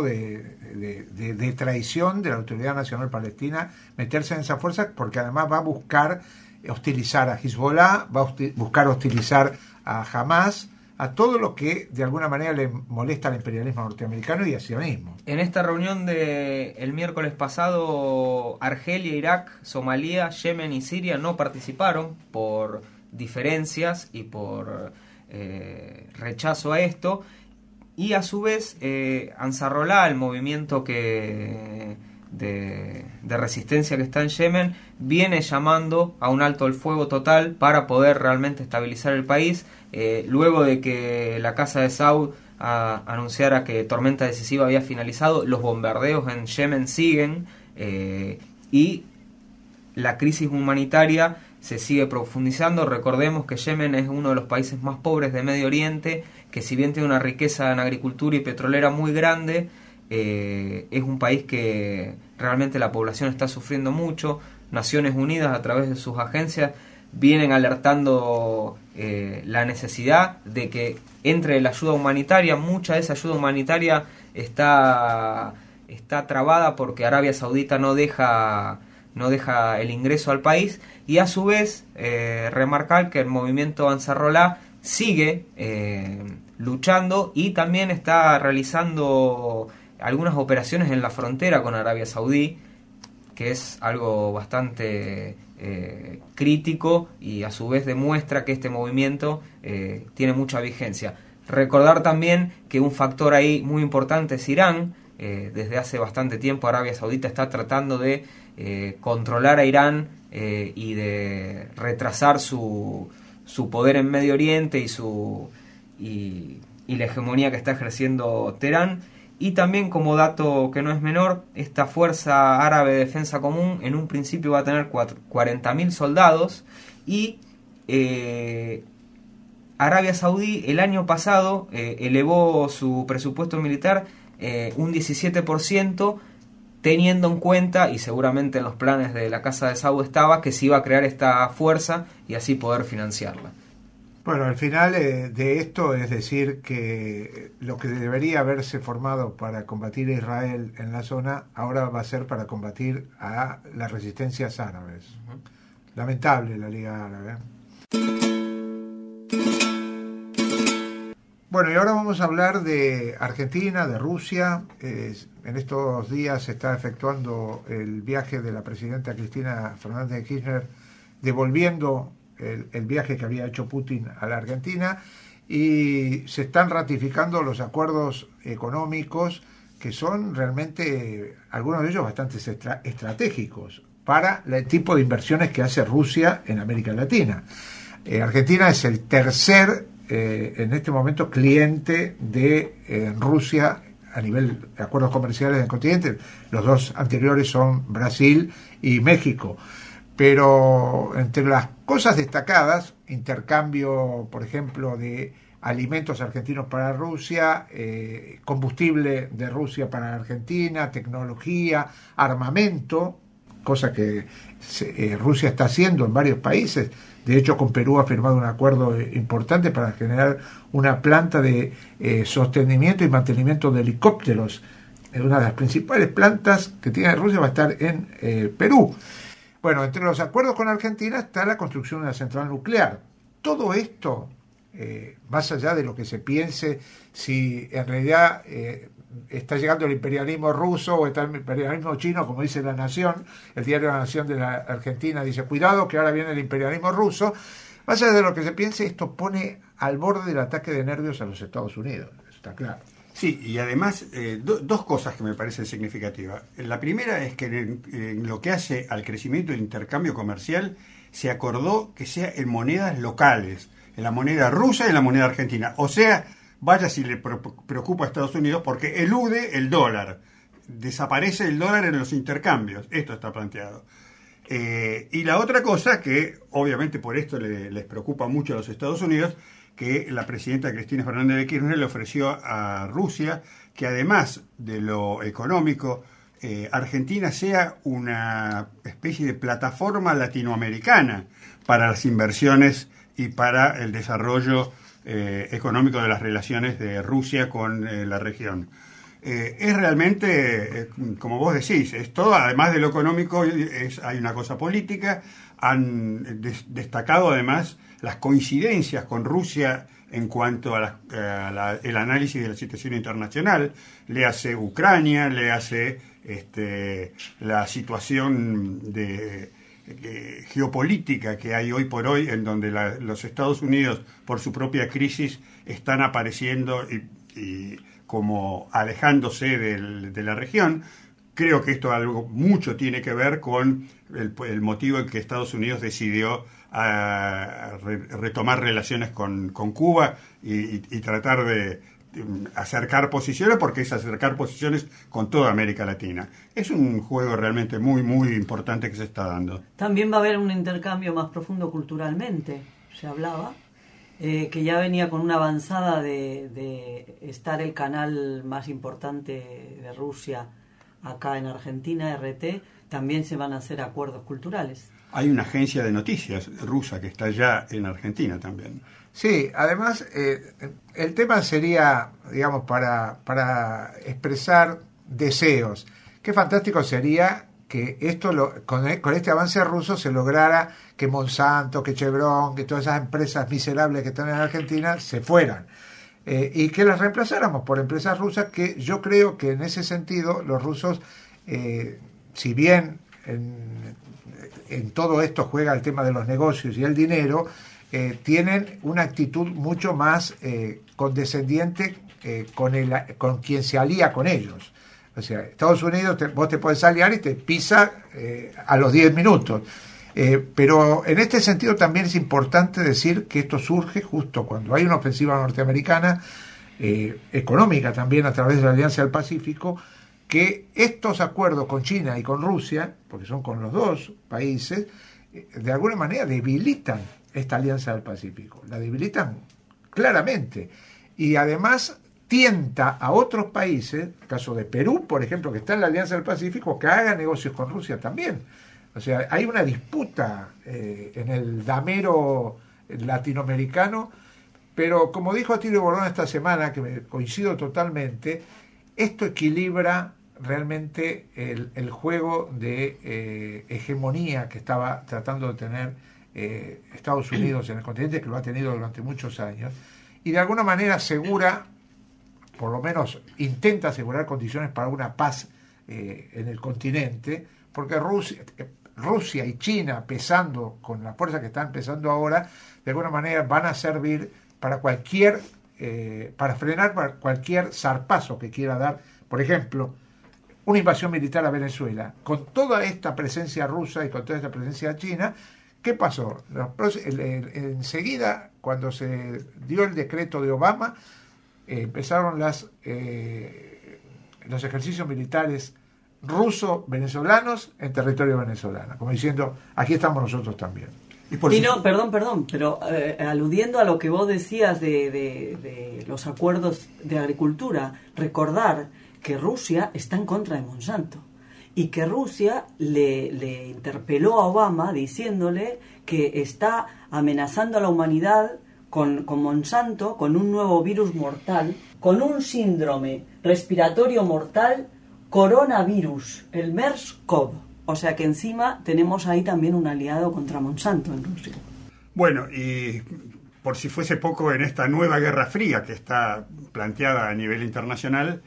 de traición de la Autoridad Nacional Palestina, meterse en esa fuerza, porque además va a buscar hostilizar a Hezbollah, va a buscar hostilizar a Hamas, a todo lo que de alguna manera le molesta al imperialismo norteamericano y al sionismo. En esta reunión del miércoles pasado, Argelia, Irak, Somalia, Yemen y Siria no participaron por diferencias y por rechazo a esto. Y a su vez, Ansarollah, el movimiento de resistencia que está en Yemen, viene llamando a un alto el fuego total para poder realmente estabilizar el país. Luego de que la Casa de Saud anunciara que Tormenta Decisiva había finalizado, los bombardeos en Yemen siguen y la crisis humanitaria se sigue profundizando. Recordemos que Yemen es uno de los países más pobres de Medio Oriente, que si bien tiene una riqueza en agricultura y petrolera muy grande, es un país que realmente la población está sufriendo mucho. Naciones Unidas, a través de sus agencias, vienen alertando la necesidad de que entre la ayuda humanitaria. Mucha de esa ayuda humanitaria está trabada porque Arabia Saudita no deja el ingreso al país. Y a su vez remarcar que el movimiento Ansarollah sigue luchando y también está realizando algunas operaciones en la frontera con Arabia Saudí, que es algo bastante crítico y a su vez demuestra que este movimiento tiene mucha vigencia. Recordar también que un factor ahí muy importante es Irán. Desde hace bastante tiempo Arabia Saudita está tratando de controlar a Irán y de retrasar su poder en Medio Oriente y la hegemonía que está ejerciendo Teherán. Y también, como dato que no es menor, esta Fuerza Árabe de Defensa Común en un principio va a tener 40.000 soldados y Arabia Saudí el año pasado elevó su presupuesto militar un 17%, teniendo en cuenta, y seguramente en los planes de la Casa de Saud estaba, que se iba a crear esta fuerza y así poder financiarla. Bueno, al final de esto es decir que lo que debería haberse formado para combatir a Israel en la zona, ahora va a ser para combatir a las resistencias árabes. Lamentable la Liga Árabe. Bueno, y ahora vamos a hablar de Argentina, de Rusia. En estos días se está efectuando el viaje de la presidenta Cristina Fernández de Kirchner, devolviendo el viaje que había hecho Putin a la Argentina, y se están ratificando los acuerdos económicos que son realmente, algunos de ellos bastante estratégicos para el tipo de inversiones que hace Rusia en América Latina. Argentina es el tercer en este momento cliente de Rusia a nivel de acuerdos comerciales del continente. Los dos anteriores son Brasil y México. Pero entre las cosas destacadas, intercambio, por ejemplo, de alimentos argentinos para Rusia, combustible de Rusia para Argentina, tecnología, armamento, cosa que Rusia está haciendo en varios países. De hecho, con Perú ha firmado un acuerdo importante para generar una planta de sostenimiento y mantenimiento de helicópteros. Una de las principales plantas que tiene Rusia va a estar en Perú. Bueno, entre los acuerdos con Argentina está la construcción de una central nuclear. Todo esto, más allá de lo que se piense, si en realidad está llegando el imperialismo ruso o está el imperialismo chino, como dice La Nación, el diario La Nación de la Argentina dice, cuidado que ahora viene el imperialismo ruso. Más allá de lo que se piense, esto pone al borde del ataque de nervios a los Estados Unidos, eso está claro. Sí, y además dos cosas que me parecen significativas. La primera es que en lo que hace al crecimiento del intercambio comercial se acordó que sea en monedas locales, en la moneda rusa y en la moneda argentina. O sea, vaya si le preocupa a Estados Unidos porque elude el dólar, desaparece el dólar en los intercambios. Esto está planteado. Y la otra cosa que obviamente por esto les preocupa mucho a los Estados Unidos, que la presidenta Cristina Fernández de Kirchner le ofreció a Rusia que además de lo económico, Argentina sea una especie de plataforma latinoamericana para las inversiones y para el desarrollo económico de las relaciones de Rusia con la región. Es realmente, como vos decís, es todo, además de lo económico, hay una cosa política. Han destacado además las coincidencias con Rusia en cuanto a el análisis de la situación internacional, le hace Ucrania, le hace la situación geopolítica que hay hoy por hoy, en donde los Estados Unidos, por su propia crisis, están apareciendo y como alejándose de la región. Creo que esto mucho tiene que ver con el motivo en que Estados Unidos decidió retomar relaciones con Cuba y tratar de acercar posiciones, porque es acercar posiciones con toda América Latina. Es un juego realmente muy, muy importante que se está dando. También va a haber un intercambio más profundo culturalmente, se hablaba, que ya venía con una avanzada de estar el canal más importante de Rusia acá en Argentina, RT. También se van a hacer acuerdos culturales. Hay una agencia de noticias rusa que está ya en Argentina también. Sí, además el tema sería, digamos, para expresar deseos. Qué fantástico sería que esto con este avance ruso se lograra que Monsanto, que Chevron, que todas esas empresas miserables que están en Argentina se fueran. Y que las reemplazáramos por empresas rusas, que yo creo que en ese sentido los rusos, si bien en todo esto juega el tema de los negocios y el dinero, tienen una actitud mucho más condescendiente con quien se alía con ellos. O sea, Estados Unidos, vos te podés aliar y te pisa a los 10 minutos. Pero en este sentido también es importante decir que esto surge justo cuando hay una ofensiva norteamericana, económica también a través de la Alianza del Pacífico, que estos acuerdos con China y con Rusia, porque son con los dos países, de alguna manera debilitan esta Alianza del Pacífico, la debilitan claramente, y además tienta a otros países, el caso de Perú, por ejemplo, que está en la Alianza del Pacífico, que haga negocios con Rusia también. O sea, hay una disputa en el damero latinoamericano, pero como dijo Atilio Borón esta semana, que coincido totalmente, esto equilibra realmente el juego de hegemonía que estaba tratando de tener Estados Unidos en el continente, que lo ha tenido durante muchos años, y de alguna manera asegura, por lo menos intenta asegurar condiciones para una paz en el continente, porque Rusia y China, pesando con la fuerza que están pesando ahora, de alguna manera van a servir para para frenar cualquier zarpazo que quiera dar, por ejemplo, una invasión militar a Venezuela, con toda esta presencia rusa y con toda esta presencia china, ¿Qué pasó? Enseguida, cuando se dio el decreto de Obama, empezaron los ejercicios militares ruso-venezolanos en territorio venezolano, como diciendo, aquí estamos nosotros también. Y no, perdón, pero aludiendo a lo que vos decías de los acuerdos de agricultura, recordar que Rusia está en contra de Monsanto y que Rusia le interpeló a Obama diciéndole que está amenazando a la humanidad con Monsanto, con un nuevo virus mortal, con un síndrome respiratorio mortal, coronavirus, el MERS-CoV. O sea que encima tenemos ahí también un aliado contra Monsanto en Rusia. Bueno, y por si fuese poco, en esta nueva Guerra Fría que está planteada a nivel internacional,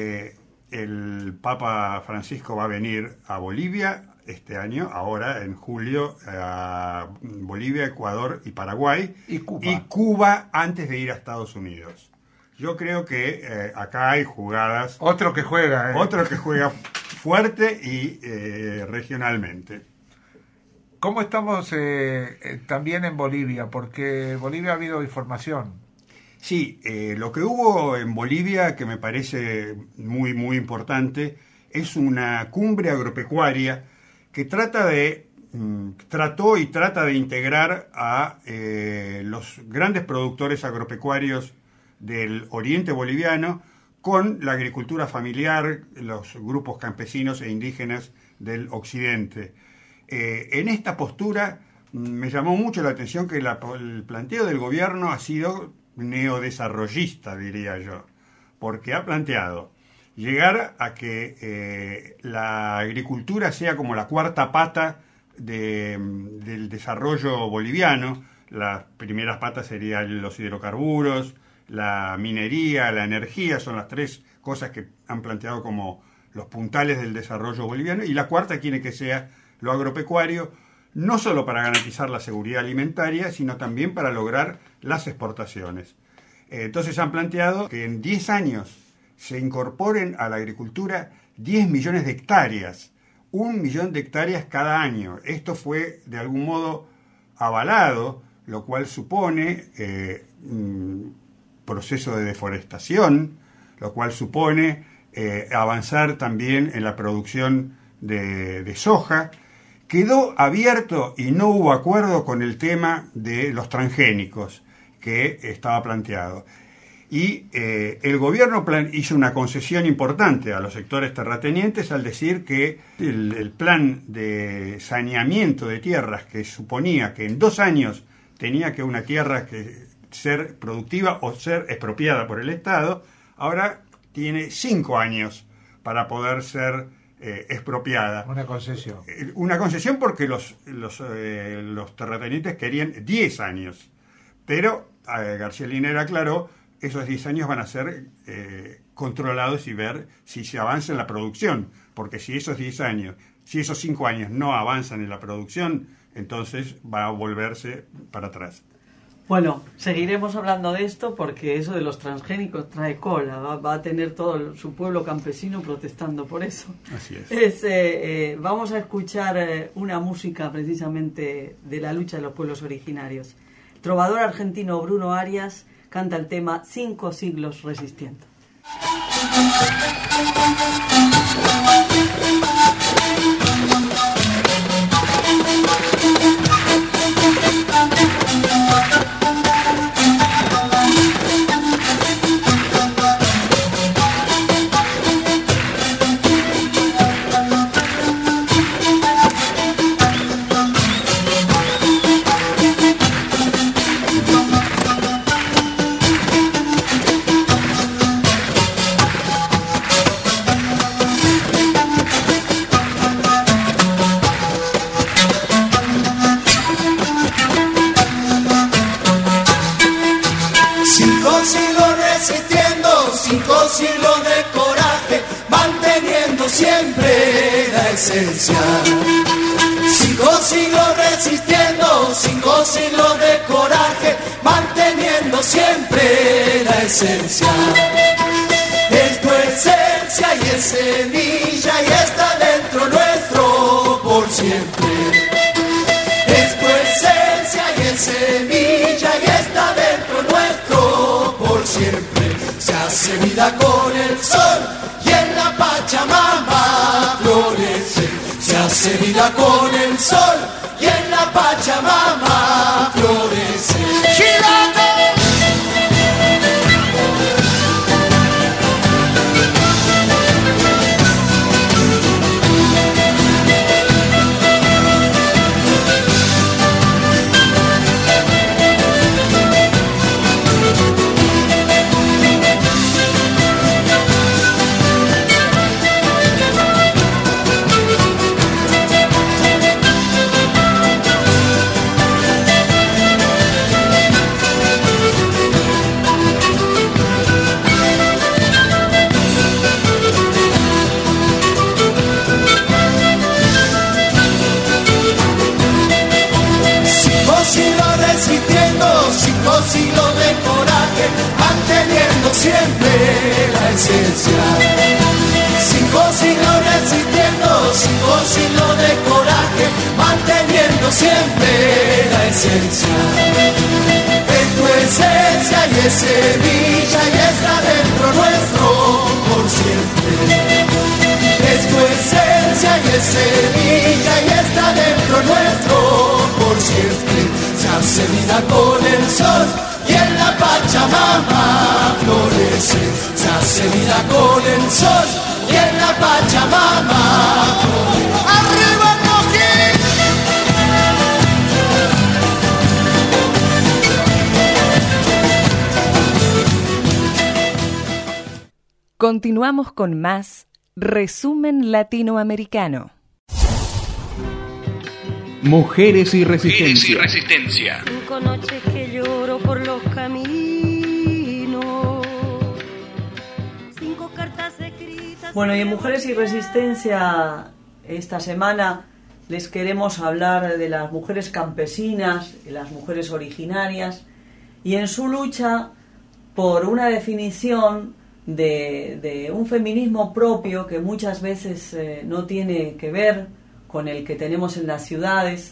el Papa Francisco va a venir a Bolivia este año, ahora en julio, a Bolivia, Ecuador y Paraguay, y Cuba antes de ir a Estados Unidos. Yo creo que acá hay jugadas... Otro que juega fuerte y regionalmente. ¿Cómo estamos también en Bolivia? Porque en Bolivia ha habido información. Sí, lo que hubo en Bolivia, que me parece muy, muy importante, es una cumbre agropecuaria que trata y trata de integrar a los grandes productores agropecuarios del oriente boliviano con la agricultura familiar, los grupos campesinos e indígenas del occidente. En esta postura me llamó mucho la atención que el planteo del gobierno ha sido neodesarrollista, diría yo, porque ha planteado llegar a que la agricultura sea como la cuarta pata del desarrollo boliviano. Las primeras patas serían los hidrocarburos, la minería, la energía, son las tres cosas que han planteado como los puntales del desarrollo boliviano, y la cuarta quiere que sea lo agropecuario, no solo para garantizar la seguridad alimentaria, sino también para lograr las exportaciones. Entonces han planteado que en 10 años se incorporen a la agricultura 10 millones de hectáreas, 1 millón de hectáreas cada año. Esto fue de algún modo avalado, lo cual supone proceso de deforestación, lo cual supone avanzar también en la producción de soja. Quedó abierto y no hubo acuerdo con el tema de los transgénicos que estaba planteado. Y el gobierno hizo una concesión importante a los sectores terratenientes al decir que el plan de saneamiento de tierras, que suponía que en 2 años tenía que una tierra ser productiva o ser expropiada por el Estado, ahora tiene 5 años para poder ser expropiada. Una concesión. Una concesión porque los terratenientes querían 10 años. Pero García Linera aclaró, esos 10 años van a ser controlados y ver si se avanza en la producción. Porque si esos 5 años no avanzan en la producción, entonces va a volverse para atrás. Bueno, seguiremos hablando de esto porque eso de los transgénicos trae cola. Va a tener todo su pueblo campesino protestando por eso. Así es. Vamos a escuchar una música precisamente de la lucha de los pueblos originarios. El trovador argentino Bruno Arias canta el tema 5 siglos resistiendo. Esencia. 5 siglos resistiendo, 5 siglos de coraje, manteniendo siempre la esencia. Es tu esencia y es semilla y está dentro nuestro por siempre. Es tu vida con el sol y en la Pachamama florece. Se hace vida con el sol y en la Pachamama florece. Siglos de coraje, manteniendo siempre la esencia. 5 siglos resistiendo, 5 siglos de coraje, manteniendo siempre la esencia. Es tu esencia y es semilla y está dentro nuestro por siempre. Es tu esencia y es semilla y está dentro nuestro por siempre. Se hace vida con el sol y en la Pachamama florece. Se hace vida con el sol y en la Pachamama florece. ¡Arriba Coquín! Continuamos con más Resumen Latinoamericano. Mujeres y Resistencia. 5 noches que lloro por los caminos. 5 cartas escritas. Bueno, y en Mujeres y Resistencia esta semana les queremos hablar de las mujeres campesinas, de las mujeres originarias y en su lucha por una definición de un feminismo propio que muchas veces no tiene que ver con el que tenemos en las ciudades,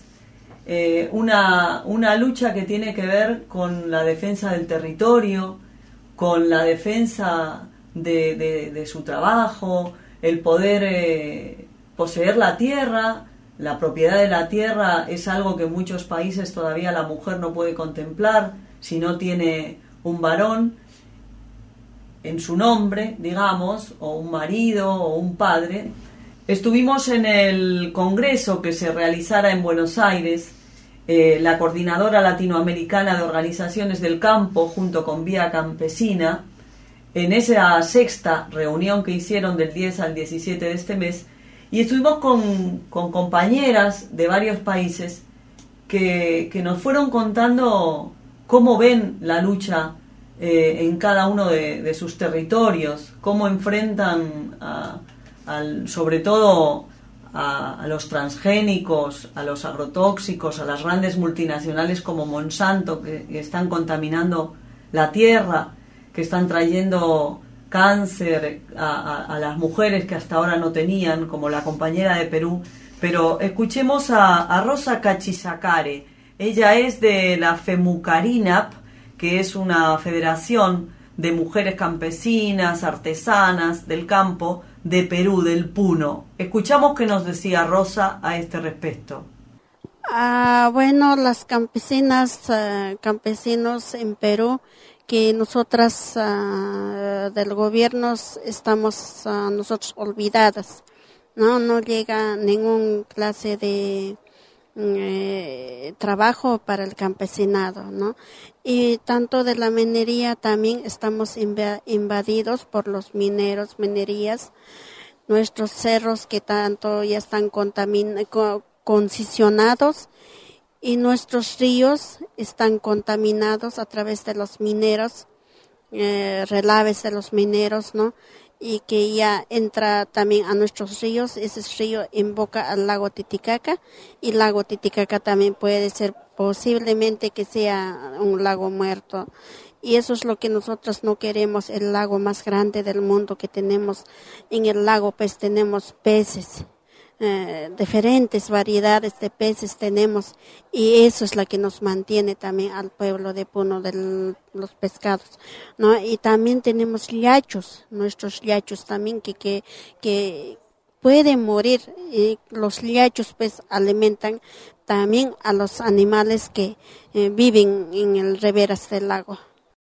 una lucha que tiene que ver con la defensa del territorio, con la defensa de su trabajo, el poder poseer la tierra. La propiedad de la tierra es algo que en muchos países todavía la mujer no puede contemplar si no tiene un varón en su nombre, digamos, o un marido o un padre. Estuvimos en el congreso que se realizara en Buenos Aires, la Coordinadora Latinoamericana de Organizaciones del Campo junto con Vía Campesina, en esa 6ª reunión que hicieron del 10 al 17 de este mes, y estuvimos con compañeras de varios países que nos fueron contando cómo ven la lucha en cada uno de sus territorios, cómo enfrentan sobre todo a los transgénicos, a los agrotóxicos, a las grandes multinacionales como Monsanto que están contaminando la tierra, que están trayendo cáncer a las mujeres que hasta ahora no tenían, como la compañera de Perú. Pero escuchemos a Rosa Cachizacare. Ella es de la FEMUCARINAP, que es una federación de mujeres campesinas, artesanas del campo de Perú, del Puno. Escuchamos qué nos decía Rosa a este respecto. Bueno, las campesinas, campesinos en Perú, que nosotras del gobierno estamos nosotros olvidadas, no llega ningún clase de trabajo para el campesinado, ¿no? Y tanto de la minería también estamos invadidos por los minerías, nuestros cerros que tanto ya están concesionados y nuestros ríos están contaminados a través de los mineros, relaves de los mineros, ¿no? Y que ya entra también a nuestros ríos. Ese río invoca al lago Titicaca, y el lago Titicaca también puede ser posiblemente que sea un lago muerto, y eso es lo que nosotros no queremos. El lago más grande del mundo que tenemos, en el lago pues tenemos peces, diferentes variedades de peces tenemos, y eso es lo que nos mantiene también al pueblo de Puno de los pescados, ¿no? Y también tenemos llachos, nuestros llachos también que pueden morir, y los llachos pues alimentan también a los animales que viven en el riberas del lago.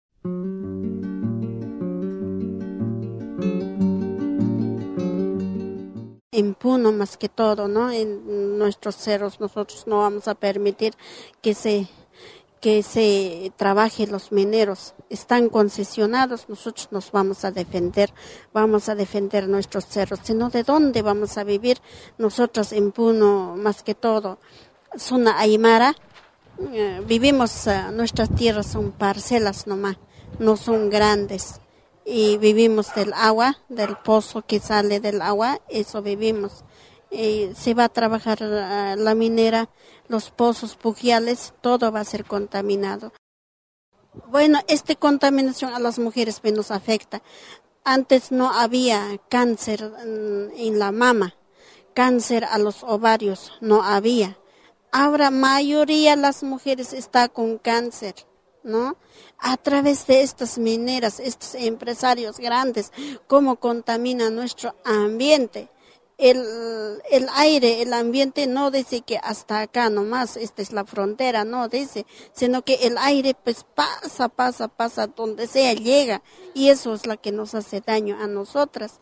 En Puno más que todo, ¿no? En nuestros cerros nosotros no vamos a permitir que se trabaje los mineros. Están concesionados, nosotros nos vamos a defender nuestros cerros. Si no, ¿de dónde vamos a vivir nosotros en Puno más que todo? Zona Aymara, vivimos, nuestras tierras son parcelas nomás, no son grandes. Y vivimos del agua, del pozo que sale del agua, eso vivimos. Se va a trabajar la minera, los pozos pluviales, todo va a ser contaminado. Bueno, esta contaminación a las mujeres nos afecta. Antes no había cáncer en la mama, cáncer a los ovarios, no había. Ahora mayoría de las mujeres está con cáncer, ¿no? A través de estas mineras, estos empresarios grandes, cómo contaminan nuestro ambiente. El aire, el ambiente no dice que hasta acá nomás, esta es la frontera, no dice, sino que el aire pues pasa, donde sea llega, y eso es lo que nos hace daño a nosotras.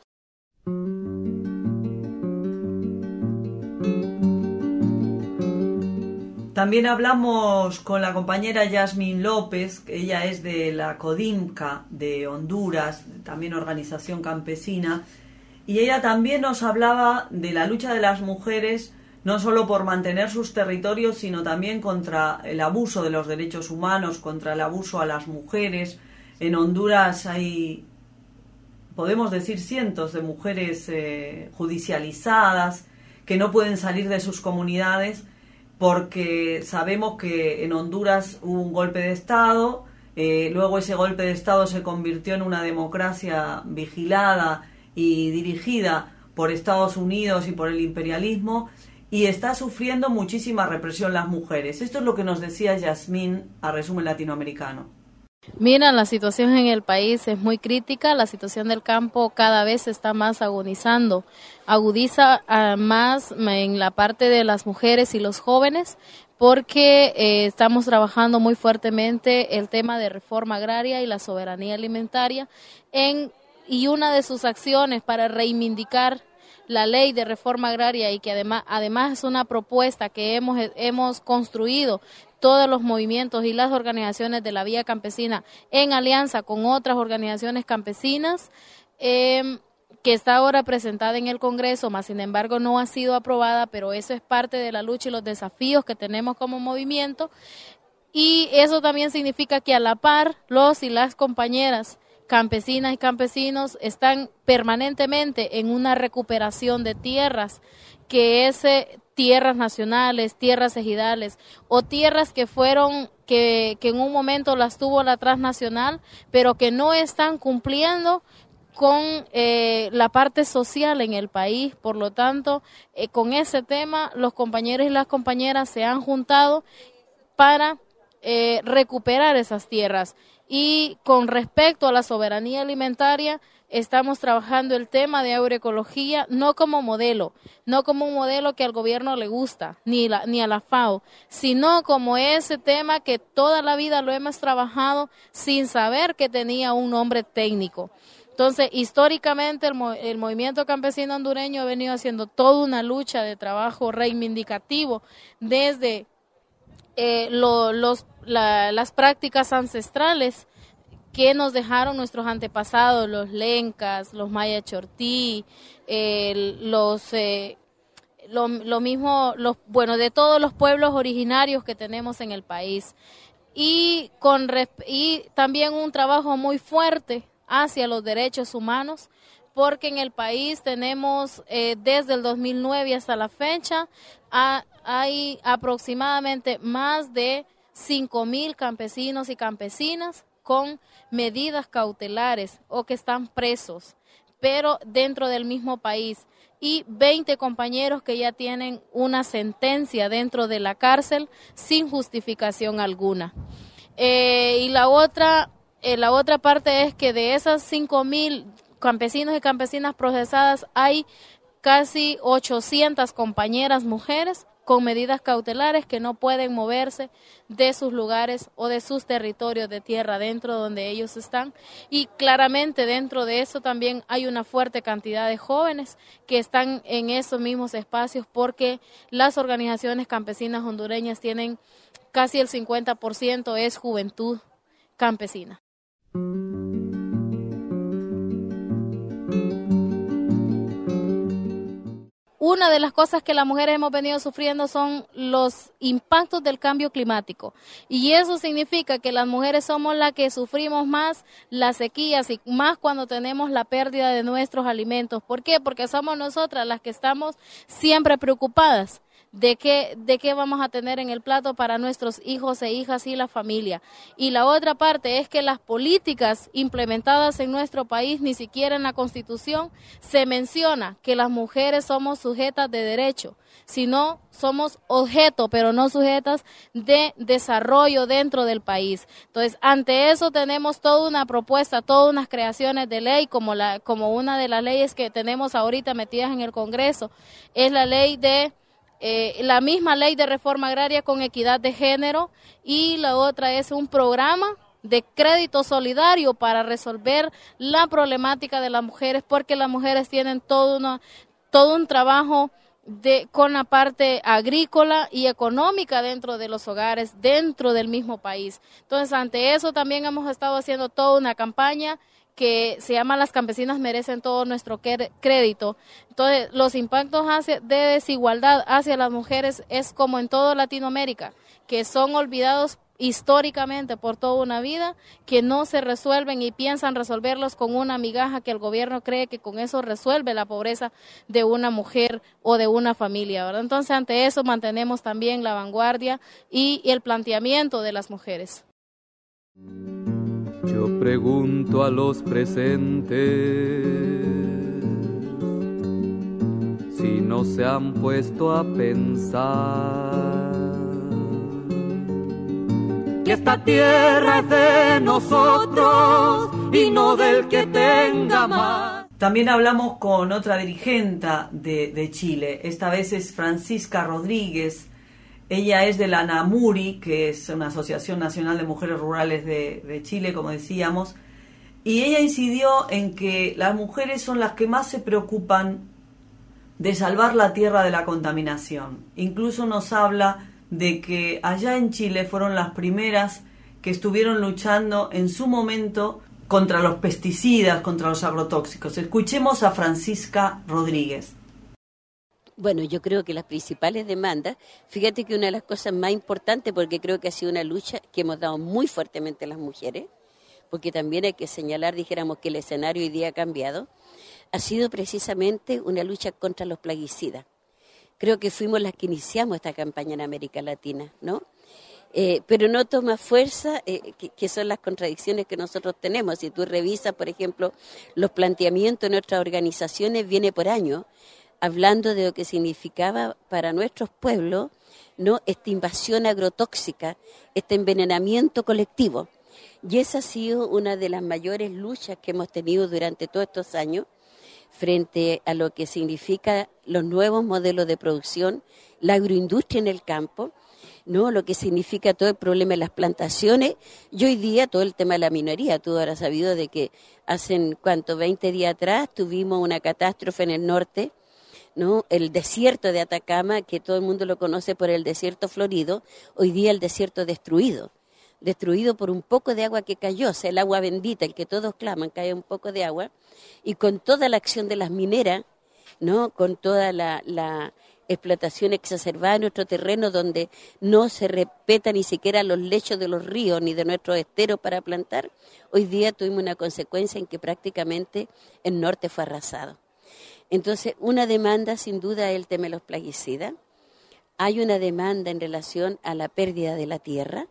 También hablamos con la compañera Yasmín López, que ella es de la CODIMCA de Honduras, también organización campesina, y ella también nos hablaba de la lucha de las mujeres, no solo por mantener sus territorios, sino también contra el abuso de los derechos humanos, contra el abuso a las mujeres. En Honduras hay, podemos decir, cientos de mujeres judicializadas que no pueden salir de sus comunidades, porque sabemos que en Honduras hubo un golpe de Estado, luego ese golpe de Estado se convirtió en una democracia vigilada y dirigida por Estados Unidos y por el imperialismo, y está sufriendo muchísima represión las mujeres. Esto es lo que nos decía Yasmín a Resumen Latinoamericano. Mira, la situación en el país es muy crítica, la situación del campo cada vez está más agudiza más en la parte de las mujeres y los jóvenes, porque estamos trabajando muy fuertemente el tema de reforma agraria y la soberanía alimentaria, y una de sus acciones para reivindicar la ley de reforma agraria, y que además es una propuesta que hemos construido todos los movimientos y las organizaciones de la Vía Campesina en alianza con otras organizaciones campesinas, que está ahora presentada en el Congreso, más sin embargo no ha sido aprobada, pero eso es parte de la lucha y los desafíos que tenemos como movimiento, y eso también significa que a la par los y las compañeras campesinas y campesinos están permanentemente en una recuperación de tierras, que es tierras nacionales, tierras ejidales o tierras que en un momento las tuvo la transnacional, pero que no están cumpliendo con la parte social en el país. Por lo tanto, con ese tema los compañeros y las compañeras se han juntado para recuperar esas tierras. Y con respecto a la soberanía alimentaria, estamos trabajando el tema de agroecología no como un modelo que al gobierno le gusta, ni a la FAO, sino como ese tema que toda la vida lo hemos trabajado sin saber que tenía un nombre técnico. Entonces, históricamente el movimiento campesino hondureño ha venido haciendo toda una lucha de trabajo reivindicativo desde las prácticas ancestrales que nos dejaron nuestros antepasados, los lencas, los maya chortí, de todos los pueblos originarios que tenemos en el país, y también un trabajo muy fuerte hacia los derechos humanos, porque en el país tenemos desde el 2009 hasta la fecha hay aproximadamente más de 5,000 campesinos y campesinas con medidas cautelares o que están presos, pero dentro del mismo país. y 20 compañeros que ya tienen una sentencia dentro de la cárcel sin justificación alguna. Y la otra parte es que de esas 5.000 campesinos y campesinas procesadas hay casi 800 compañeras mujeres con medidas cautelares que no pueden moverse de sus lugares o de sus territorios de tierra dentro donde ellos están. Y claramente dentro de eso también hay una fuerte cantidad de jóvenes que están en esos mismos espacios, porque las organizaciones campesinas hondureñas tienen casi el 50% es juventud campesina. Una de las cosas que las mujeres hemos venido sufriendo son los impactos del cambio climático, y eso significa que las mujeres somos las que sufrimos más las sequías y más cuando tenemos la pérdida de nuestros alimentos. ¿Por qué? Porque somos nosotras las que estamos siempre preocupadas de qué vamos a tener en el plato para nuestros hijos e hijas y la familia. Y la otra parte es que las políticas implementadas en nuestro país, ni siquiera en la Constitución se menciona que las mujeres somos sujetas de derecho, sino somos objeto, pero no sujetas de desarrollo dentro del país. Entonces, ante eso tenemos toda una propuesta, todas unas creaciones de ley, como una de las leyes que tenemos ahorita metidas en el Congreso, es la ley de la misma ley de reforma agraria con equidad de género, y la otra es un programa de crédito solidario para resolver la problemática de las mujeres, porque las mujeres tienen todo un trabajo con la parte agrícola y económica dentro de los hogares, dentro del mismo país. Entonces, ante eso también hemos estado haciendo toda una campaña que se llama Las campesinas merecen todo nuestro crédito. Entonces, los impactos de desigualdad hacia las mujeres es como en toda Latinoamérica, que son olvidados históricamente por toda una vida, que no se resuelven y piensan resolverlos con una migaja que el gobierno cree que con eso resuelve la pobreza de una mujer o de una familia, ¿verdad? Entonces, ante eso mantenemos también la vanguardia y el planteamiento de las mujeres. Yo pregunto a los presentes si no se han puesto a pensar que esta tierra es de nosotros y no del que tenga más. También hablamos con otra dirigente de Chile, esta vez es Francisca Rodríguez. Ella es de la ANAMURI, que es una Asociación Nacional de Mujeres Rurales de Chile, como decíamos, y ella incidió en que las mujeres son las que más se preocupan de salvar la tierra de la contaminación. Incluso nos habla de que allá en Chile fueron las primeras que estuvieron luchando en su momento contra los pesticidas, contra los agrotóxicos. Escuchemos a Francisca Rodríguez. Bueno, yo creo que las principales demandas, fíjate que una de las cosas más importantes, porque creo que ha sido una lucha que hemos dado muy fuertemente las mujeres, porque también hay que señalar, dijéramos, que el escenario hoy día ha cambiado, ha sido precisamente una lucha contra los plaguicidas. Creo que fuimos las que iniciamos esta campaña en América Latina, ¿no? Pero no toma fuerza, que son las contradicciones que nosotros tenemos. Si tú revisas, por ejemplo, los planteamientos de nuestras organizaciones, viene por año, hablando de lo que significaba para nuestros pueblos, ¿no?, esta invasión agrotóxica, este envenenamiento colectivo. Y esa ha sido una de las mayores luchas que hemos tenido durante todos estos años frente a lo que significa los nuevos modelos de producción, la agroindustria en el campo, ¿no?, lo que significa todo el problema de las plantaciones, y hoy día todo el tema de la minería. Tú habrás sabido de que hace, 20 días atrás tuvimos una catástrofe en el norte, ¿no?, el desierto de Atacama, que todo el mundo lo conoce por el desierto florido, hoy día el desierto destruido por un poco de agua que cayó, o sea, el agua bendita, el que todos claman, cae un poco de agua, y con toda la acción de las mineras, ¿no?, con toda la explotación exacerbada en nuestro terreno, donde no se respeta ni siquiera los lechos de los ríos ni de nuestros esteros para plantar, hoy día tuvimos una consecuencia en que prácticamente el norte fue arrasado. Entonces, una demanda sin duda es el tema de los plaguicidas. Hay una demanda en relación a la pérdida de la tierra.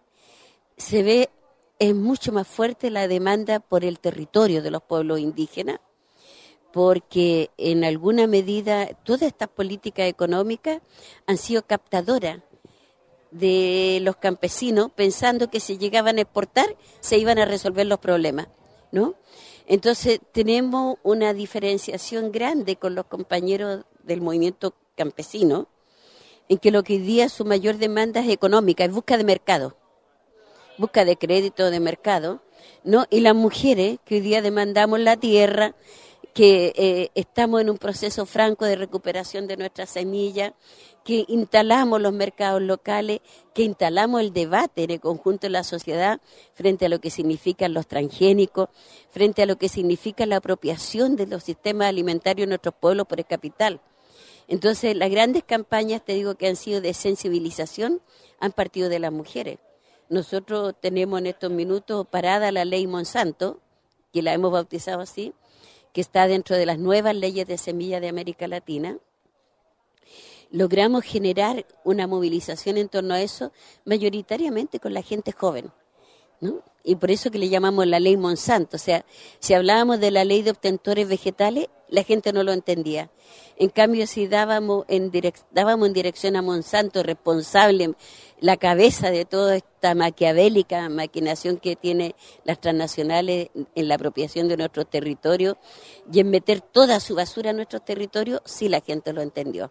Es mucho más fuerte la demanda por el territorio de los pueblos indígenas, porque en alguna medida todas estas políticas económicas han sido captadoras de los campesinos, pensando que si llegaban a exportar se iban a resolver los problemas, ¿no? Entonces tenemos una diferenciación grande con los compañeros del movimiento campesino, en que lo que hoy día su mayor demanda es económica, es busca de mercado, busca de crédito de mercado, ¿no? Y las mujeres que hoy día demandamos la tierra, que estamos en un proceso franco de recuperación de nuestras semillas, que instalamos los mercados locales, que instalamos el debate en el conjunto de la sociedad frente a lo que significan los transgénicos, frente a lo que significa la apropiación de los sistemas alimentarios de nuestros pueblos por el capital. Entonces, las grandes campañas, te digo, que han sido de sensibilización, han partido de las mujeres. Nosotros tenemos en estos minutos parada la ley Monsanto, que la hemos bautizado así, que está dentro de las nuevas leyes de semilla de América Latina. Logramos generar una movilización en torno a eso, mayoritariamente con la gente joven, ¿no? Y por eso que le llamamos la ley Monsanto. O sea, si hablábamos de la ley de obtentores vegetales, la gente no lo entendía. En cambio, si dábamos en dirección a Monsanto, responsable, la cabeza de toda esta maquiavélica maquinación que tiene las transnacionales en la apropiación de nuestros territorios y en meter toda su basura en nuestros territorios, sí la gente lo entendió.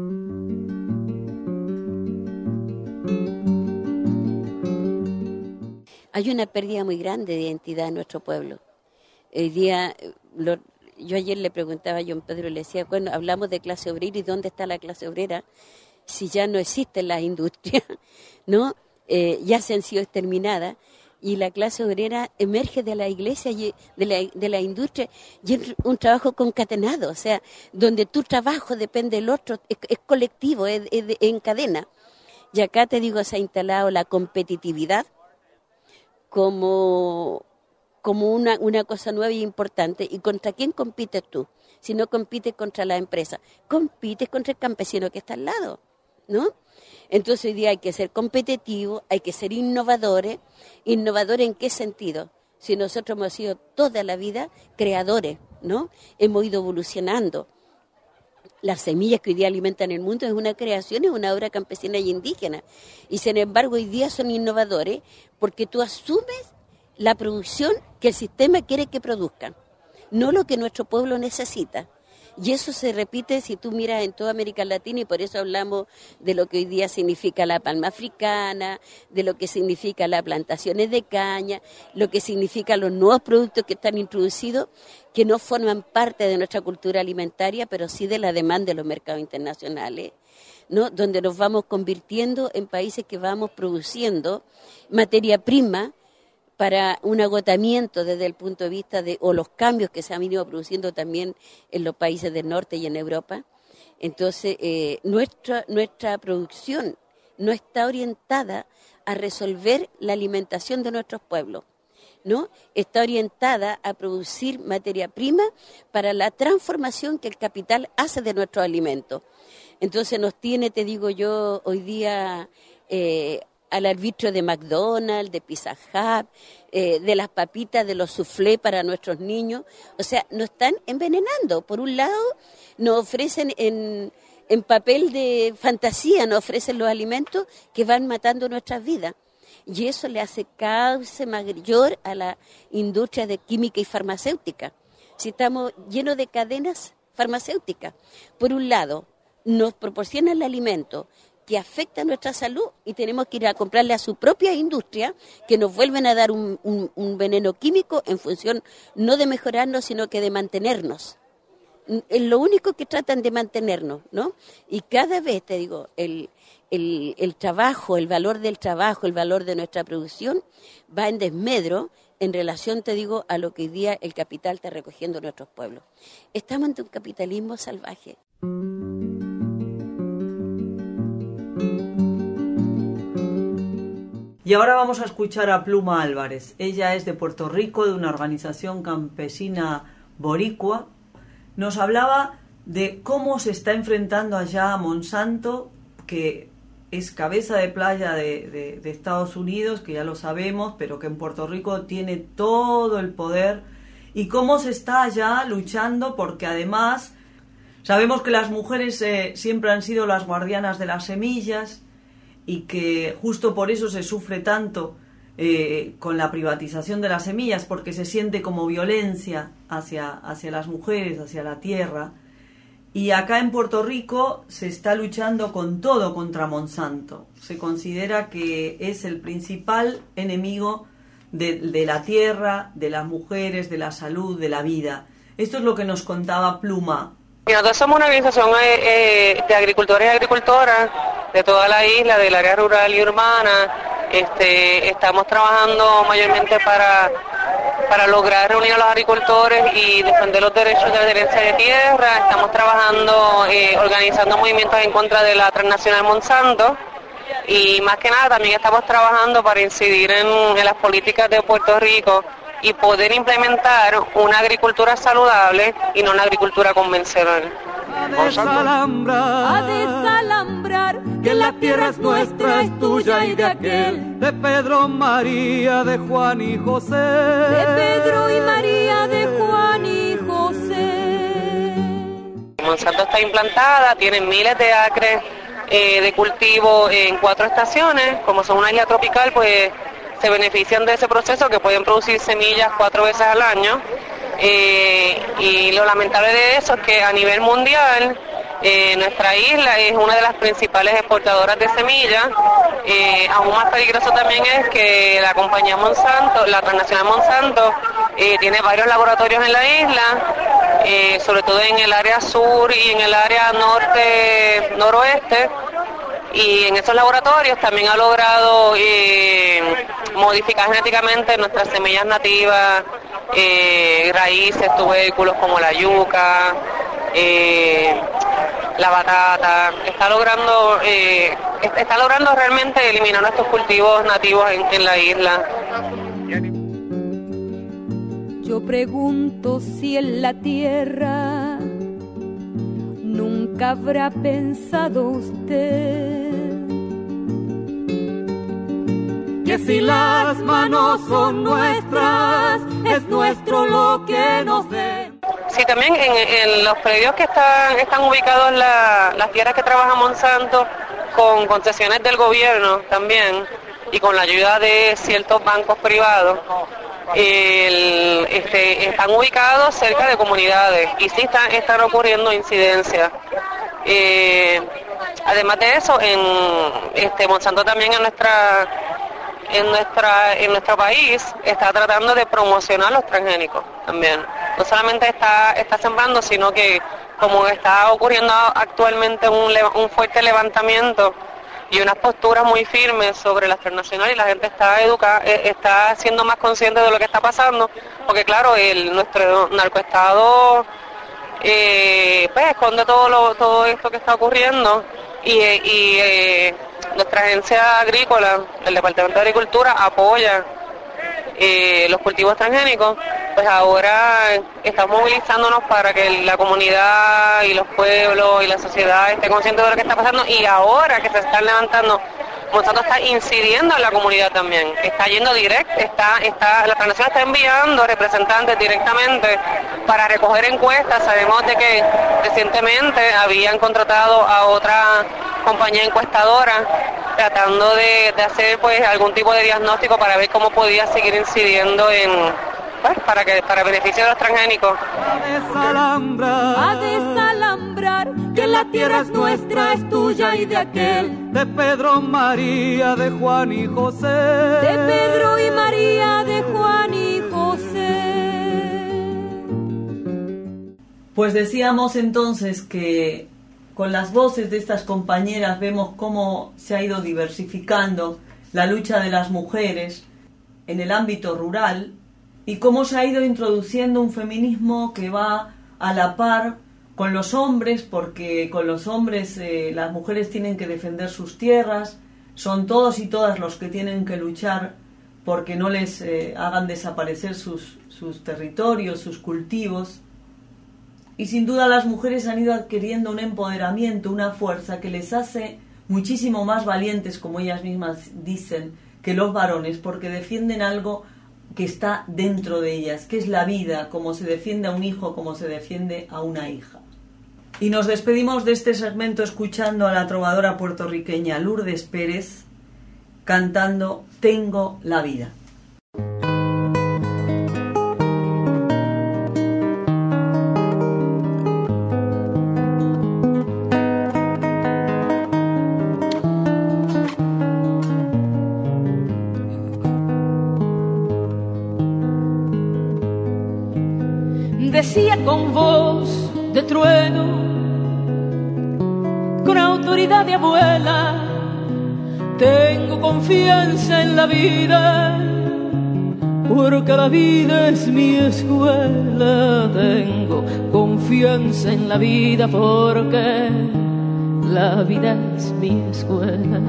Hay una pérdida muy grande de identidad en nuestro pueblo. Hoy día, yo ayer le preguntaba a John Pedro, le decía, bueno, hablamos de clase obrera, ¿y dónde está la clase obrera? Si ya no existen las industrias, ¿no? Ya se han sido exterminadas, y la clase obrera emerge de la iglesia y de la industria, y es un trabajo concatenado, o sea, donde tu trabajo depende del otro, es colectivo, es en cadena. Y acá, te digo, se ha instalado la competitividad como una cosa nueva y importante. ¿Y contra quién compites tú? Si no compites contra la empresa, compites contra el campesino que está al lado, ¿no? Entonces hoy día hay que ser competitivos, hay que ser innovadores. ¿Innovadores en qué sentido? Si nosotros hemos sido toda la vida creadores, ¿no? Hemos ido evolucionando. Las semillas que hoy día alimentan el mundo es una creación, es una obra campesina y indígena. Y sin embargo hoy día son innovadores porque tú asumes la producción que el sistema quiere que produzcan, no lo que nuestro pueblo necesita. Y eso se repite si tú miras en toda América Latina, y por eso hablamos de lo que hoy día significa la palma africana, de lo que significa las plantaciones de caña, lo que significa los nuevos productos que están introducidos, que no forman parte de nuestra cultura alimentaria, pero sí de la demanda de los mercados internacionales, ¿no? Donde nos vamos convirtiendo en países que vamos produciendo materia prima para un agotamiento desde el punto de vista o los cambios que se han venido produciendo también en los países del norte y en Europa. Entonces, nuestra producción no está orientada a resolver la alimentación de nuestros pueblos, ¿no? Está orientada a producir materia prima para la transformación que el capital hace de nuestros alimentos. Entonces nos tiene, te digo yo, hoy día al arbitrio de McDonald's, de Pizza Hut, de las papitas, de los soufflés para nuestros niños. O sea, nos están envenenando. Por un lado, nos ofrecen en papel de fantasía, nos ofrecen los alimentos que van matando nuestras vidas. Y eso le hace cauce mayor a la industria de química y farmacéutica. Si estamos llenos de cadenas farmacéuticas, por un lado, nos proporcionan el alimento que afecta a nuestra salud y tenemos que ir a comprarle a su propia industria, que nos vuelven a dar un veneno químico en función no de mejorarnos, sino que de mantenernos. Es lo único que tratan de mantenernos, ¿no? Y cada vez, te digo, el trabajo, el valor del trabajo, el valor de nuestra producción va en desmedro en relación, te digo, a lo que hoy día el capital está recogiendo en nuestros pueblos. Estamos ante un capitalismo salvaje. Y ahora vamos a escuchar a Pluma Álvarez. Ella es de Puerto Rico, de una organización campesina boricua. Nos hablaba de cómo se está enfrentando allá a Monsanto, que es cabeza de playa de Estados Unidos, que ya lo sabemos, pero que en Puerto Rico tiene todo el poder y cómo se está ya luchando, porque además sabemos que las mujeres siempre han sido las guardianas de las semillas y que justo por eso se sufre tanto con la privatización de las semillas, porque se siente como violencia hacia las mujeres, hacia la tierra. Y acá en Puerto Rico se está luchando con todo contra Monsanto. Se considera que es el principal enemigo de la tierra, de las mujeres, de la salud, de la vida. Esto es lo que nos contaba Pluma. Nosotros somos una organización de agricultores y agricultoras de toda la isla, del área rural y urbana. Estamos trabajando mayormente para lograr reunir a los agricultores y defender los derechos de la herencia de tierra. Estamos trabajando, organizando movimientos en contra de la transnacional Monsanto, y más que nada también estamos trabajando para incidir en las políticas de Puerto Rico y poder implementar una agricultura saludable y no una agricultura convencional. A desalambrar, que la tierra es nuestra, es tuya y de aquel. De Pedro, María, de Juan y José. De Pedro y María, de Juan y José. Monsanto está implantada, tiene miles de acres de cultivo en 4 estaciones. Como son una isla tropical, pues se benefician de ese proceso, que pueden producir semillas 4 veces al año. Y lo lamentable de eso es que a nivel mundial nuestra isla es una de las principales exportadoras de semillas. Aún más peligroso también es que la compañía Monsanto, la transnacional Monsanto, tiene varios laboratorios en la isla, sobre todo en el área sur y en el área noroeste. Y en esos laboratorios también ha logrado modificar genéticamente nuestras semillas nativas, raíces, tubérculos como la yuca, la batata. Está logrando realmente eliminar nuestros cultivos nativos en la isla. Yo pregunto si en la tierra nunca habrá pensado usted que si las manos son nuestras, es nuestro lo que nos den. Sí, también en los predios que están ubicados las tierras que trabaja Monsanto, con concesiones del gobierno también, y con la ayuda de ciertos bancos privados, están ubicados cerca de comunidades, y sí están ocurriendo incidencias. Además de eso, Monsanto también en nuestro país está tratando de promocionar los transgénicos también. No solamente está sembrando, sino que como está ocurriendo actualmente un fuerte levantamiento y unas posturas muy firmes sobre las transnacionales, y la gente está siendo más consciente de lo que está pasando, porque claro, nuestro narcoestado pues esconde todo esto que está ocurriendo, y nuestra agencia agrícola, el Departamento de Agricultura, apoya los cultivos transgénicos. Pues ahora estamos movilizándonos para que la comunidad y los pueblos y la sociedad esté consciente de lo que está pasando, y ahora que se están levantando, Monsanto está incidiendo en la comunidad también, está yendo directo, la transnacional está enviando representantes directamente para recoger encuestas. Sabemos de que recientemente habían contratado a otra compañía encuestadora tratando de hacer pues algún tipo de diagnóstico para ver cómo podía seguir incidiendo para beneficio de los transgénicos. A desalambrar, que la tierra es nuestra, es tuya y de aquel. De Pedro, María, de Juan y José. De Pedro y María, de Juan y José. Pues decíamos entonces que con las voces de estas compañeras vemos cómo se ha ido diversificando la lucha de las mujeres en el ámbito rural, y cómo se ha ido introduciendo un feminismo que va a la par con los hombres, porque con los hombres las mujeres tienen que defender sus tierras, son todos y todas los que tienen que luchar porque no les hagan desaparecer sus territorios, sus cultivos. Y sin duda las mujeres han ido adquiriendo un empoderamiento, una fuerza que les hace muchísimo más valientes, como ellas mismas dicen, que los varones, porque defienden algo que está dentro de ellas, que es la vida, como se defiende a un hijo, como se defiende a una hija. Y nos despedimos de este segmento escuchando a la trovadora puertorriqueña Lourdes Pérez cantando Tengo la vida. Decía con voz de trueno, con autoridad de abuela, tengo confianza en la vida, porque la vida es mi escuela. Tengo confianza en la vida, porque la vida es mi escuela.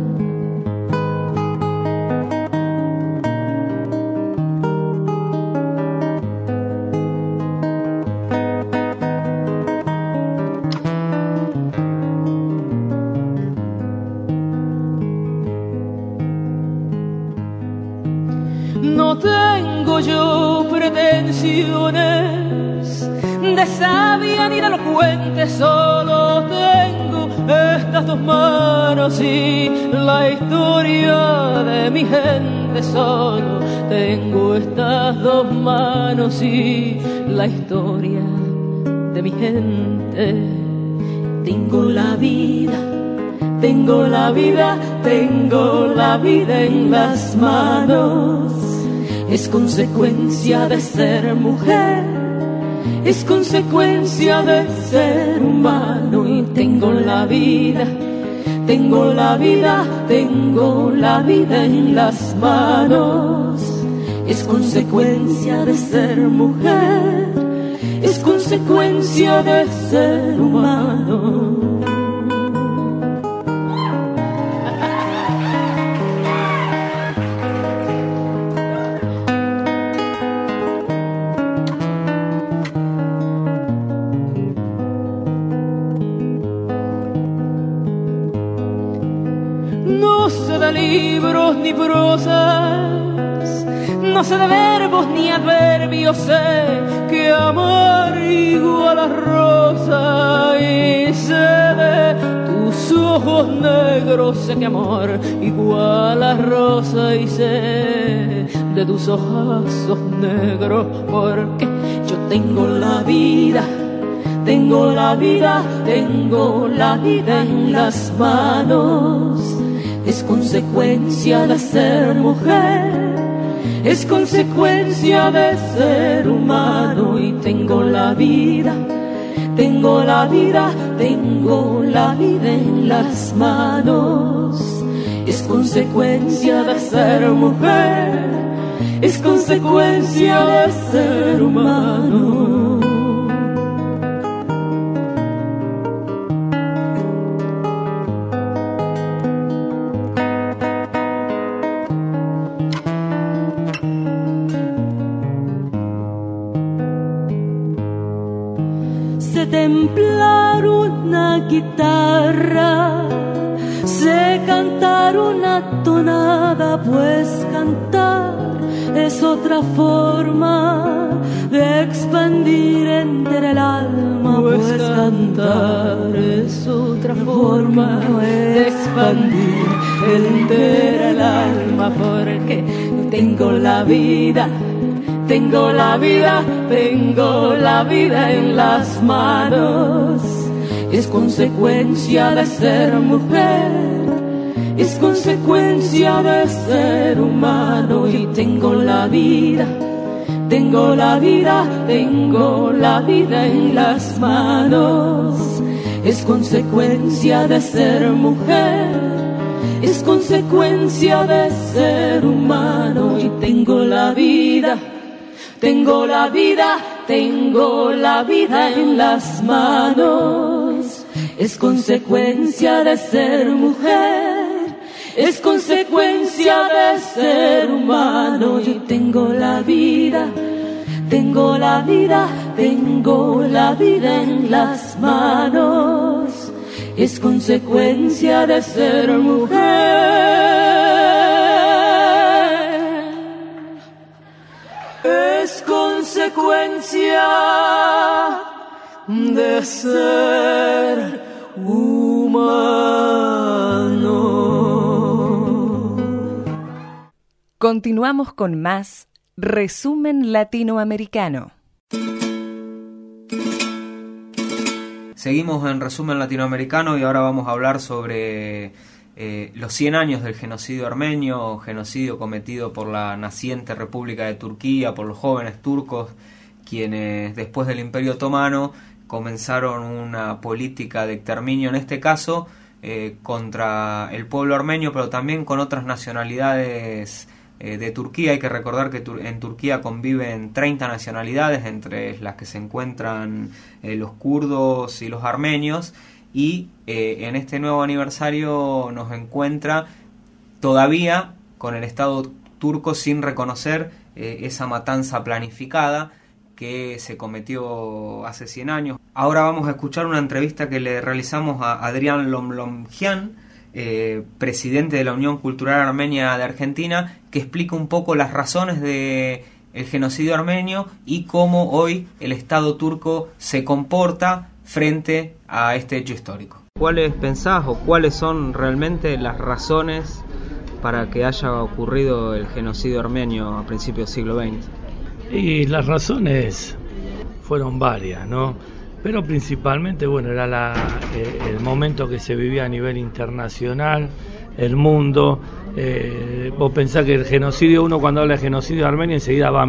No tengo yo pretensiones de sabia ni de elocuente, solo tengo estas dos manos y la historia de mi gente. Solo tengo estas dos manos y la historia de mi gente. Tengo la vida, tengo la vida, tengo la vida en las manos. Es consecuencia de ser mujer, es consecuencia de ser humano. Y tengo la vida, tengo la vida, tengo la vida en las manos. Es consecuencia de ser mujer, es consecuencia de ser humano. No sé de libros ni prosas, no sé de verbos ni adverbios, sé que amar igual a rosa. Y sé de tus ojos negros, sé que amor igual a rosa. Y sé de tus ojazos negros, porque yo tengo la vida, tengo la vida, tengo la vida en las manos. Es consecuencia de ser mujer, es consecuencia de ser humano. Y tengo la vida, tengo la vida, tengo la vida en las manos. Es consecuencia de ser mujer, es consecuencia de ser humano. Templar una guitarra, sé cantar una tonada, pues cantar es otra forma de expandir entera el alma, pues cantar es otra forma de expandir entera el alma, porque tengo la vida, tengo la vida, tengo la vida en las manos. Es consecuencia de ser mujer, es consecuencia de ser humano. Y tengo la vida, tengo la vida, tengo la vida en las manos. Es consecuencia de ser mujer, es consecuencia de ser humano. Y tengo la vida, tengo la vida, tengo la vida en las manos. Es consecuencia de ser mujer, es consecuencia de ser humano. Yo tengo la vida, tengo la vida, tengo la vida en las manos. Es consecuencia de ser mujer, consecuencia de ser humano. Continuamos con más Resumen Latinoamericano. Seguimos en Resumen Latinoamericano y ahora vamos a hablar sobre los 100 años del genocidio armenio, genocidio cometido por la naciente República de Turquía, por los jóvenes turcos, quienes después del Imperio Otomano comenzaron una política de exterminio, en este caso contra el pueblo armenio, pero también con otras nacionalidades de Turquía. Hay que recordar que en Turquía conviven 30 nacionalidades, entre las que se encuentran los kurdos y los armenios, y en este nuevo aniversario nos encuentra todavía con el Estado turco sin reconocer esa matanza planificada que se cometió hace 100 años. Ahora vamos a escuchar una entrevista que le realizamos a Adrián Lomlomjian, presidente de la Unión Cultural Armenia de Argentina, que explica un poco las razones del genocidio armenio y cómo hoy el Estado turco se comporta frente a este hecho histórico. ¿Cuáles pensás o cuáles son realmente las razones para que haya ocurrido el genocidio armenio a principios del siglo XX? Y las razones fueron varias, ¿no? Pero principalmente, bueno, era el momento que se vivía a nivel internacional, el mundo. Vos pensás que el genocidio, uno cuando habla de genocidio armenio enseguida va a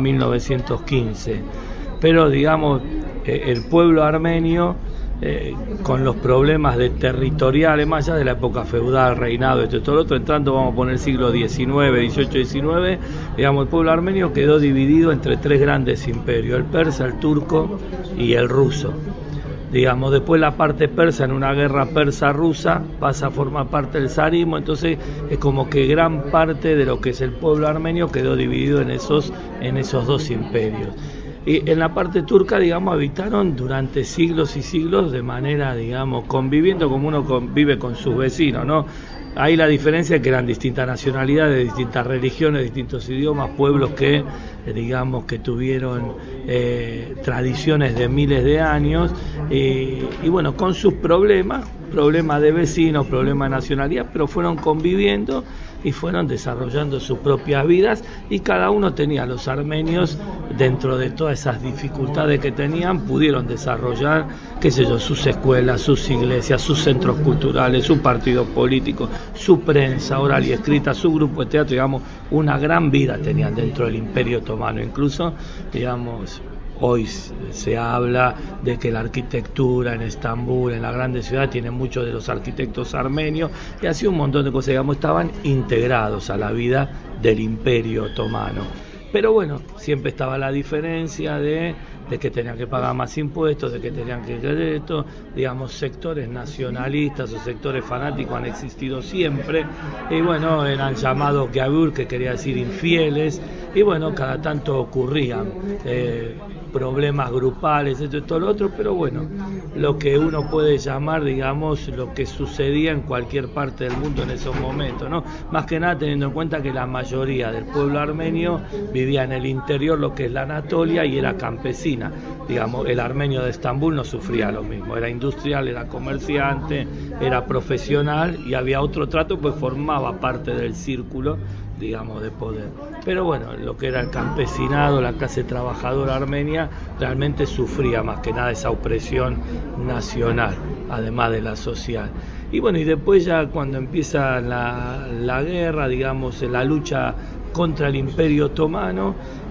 1915, pero digamos, el pueblo armenio, con los problemas territoriales, más allá de la época feudal, reinado, esto y todo lo otro, entrando, vamos a poner siglo XIX, XVIII, XIX, digamos, el pueblo armenio quedó dividido entre tres grandes imperios, el persa, el turco y el ruso. Digamos, después la parte persa, en una guerra persa-rusa, pasa a formar parte del zarismo, entonces es como que gran parte de lo que es el pueblo armenio quedó dividido en esos dos imperios. Y en la parte turca, digamos, habitaron durante siglos y siglos de manera, digamos, conviviendo como uno convive con sus vecinos, ¿no? Ahí la diferencia es que eran distintas nacionalidades, distintas religiones, distintos idiomas, pueblos que, digamos, que tuvieron tradiciones de miles de años, y bueno, con sus problemas de vecinos, problemas de nacionalidad, pero fueron conviviendo y fueron desarrollando sus propias vidas, y cada uno tenía, los armenios, dentro de todas esas dificultades que tenían, pudieron desarrollar, qué sé yo, sus escuelas, sus iglesias, sus centros culturales, sus partidos políticos, su prensa oral y escrita, su grupo de teatro, digamos, una gran vida tenían dentro del Imperio Otomano. Incluso, digamos, hoy se habla de que la arquitectura en Estambul, en la grandes ciudad, tiene muchos de los arquitectos armenios, y así un montón de cosas, digamos, estaban integrados a la vida del Imperio Otomano. Pero bueno, siempre estaba la diferencia de que tenían que pagar más impuestos, de que tenían que hacer esto, digamos, sectores nacionalistas o sectores fanáticos han existido siempre, y bueno, eran llamados Gavur, que quería decir infieles, y bueno, cada tanto ocurrían problemas grupales, esto y todo lo otro, pero bueno, lo que uno puede llamar, digamos, lo que sucedía en cualquier parte del mundo en esos momentos, ¿no? Más que nada teniendo en cuenta que la mayoría del pueblo armenio vivía en el interior, lo que es la Anatolia, y era campesina. Digamos, el armenio de Estambul no sufría lo mismo, era industrial, era comerciante, era profesional, y había otro trato, pues formaba parte del círculo, digamos, de poder. Pero bueno, lo que era el campesinado, la clase trabajadora armenia, realmente sufría más que nada esa opresión nacional, además de la social. Y bueno, y después ya cuando empieza la guerra, digamos, la lucha contra el Imperio Otomano,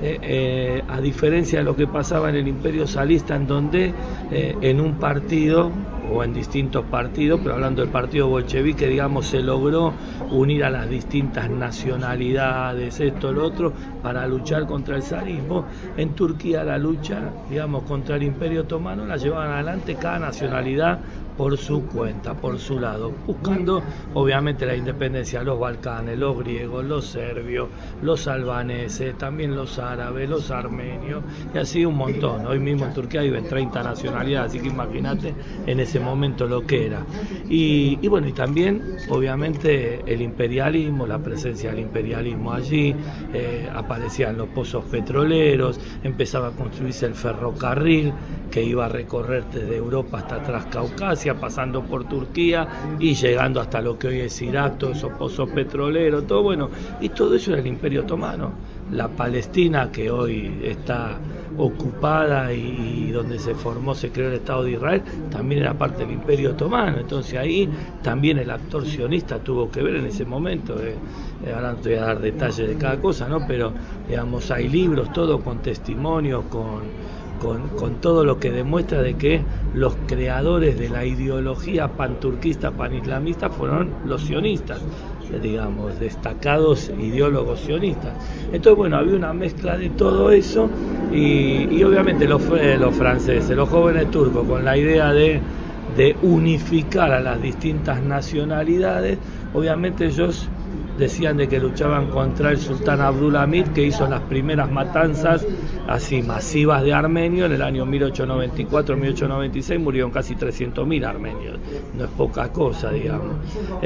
a diferencia de lo que pasaba en el Imperio Salista, en donde en un partido, o en distintos partidos, pero hablando del partido bolchevique, digamos, se logró unir a las distintas nacionalidades, esto, lo otro, para luchar contra el zarismo. En Turquía la lucha, digamos, contra el Imperio Otomano la llevaban adelante cada nacionalidad por su cuenta, por su lado, buscando obviamente la independencia de los Balcanes, los griegos, los serbios, los albaneses, también los árabes, los armenios, y así un montón. Hoy mismo en Turquía viven 30 nacionalidades, así que imagínate en ese momento lo que era. Y bueno, y también obviamente el imperialismo, la presencia del imperialismo allí, aparecían los pozos petroleros, empezaba a construirse el ferrocarril que iba a recorrer desde Europa hasta Transcaucasia, pasando por Turquía y llegando hasta lo que hoy es Irak, todos esos pozos petroleros, todo bueno, y todo eso era el Imperio Otomano. La Palestina, que hoy está ocupada y donde se formó, se creó el Estado de Israel, también era parte del Imperio Otomano. Entonces ahí también el actor sionista tuvo que ver en ese momento. Ahora no te voy a dar detalles de cada cosa, ¿no? Pero digamos, hay libros, todo con testimonios, con todo lo que demuestra de que los creadores de la ideología panturquista, panislamista fueron los sionistas, digamos, destacados ideólogos sionistas. Entonces, bueno, había una mezcla de todo eso y obviamente los franceses, los jóvenes turcos, con la idea de unificar a las distintas nacionalidades, obviamente ellos decían de que luchaban contra el sultán Abdulhamid, que hizo las primeras matanzas así masivas de armenios en el año 1894-1896, murieron casi 300.000 armenios, no es poca cosa, digamos.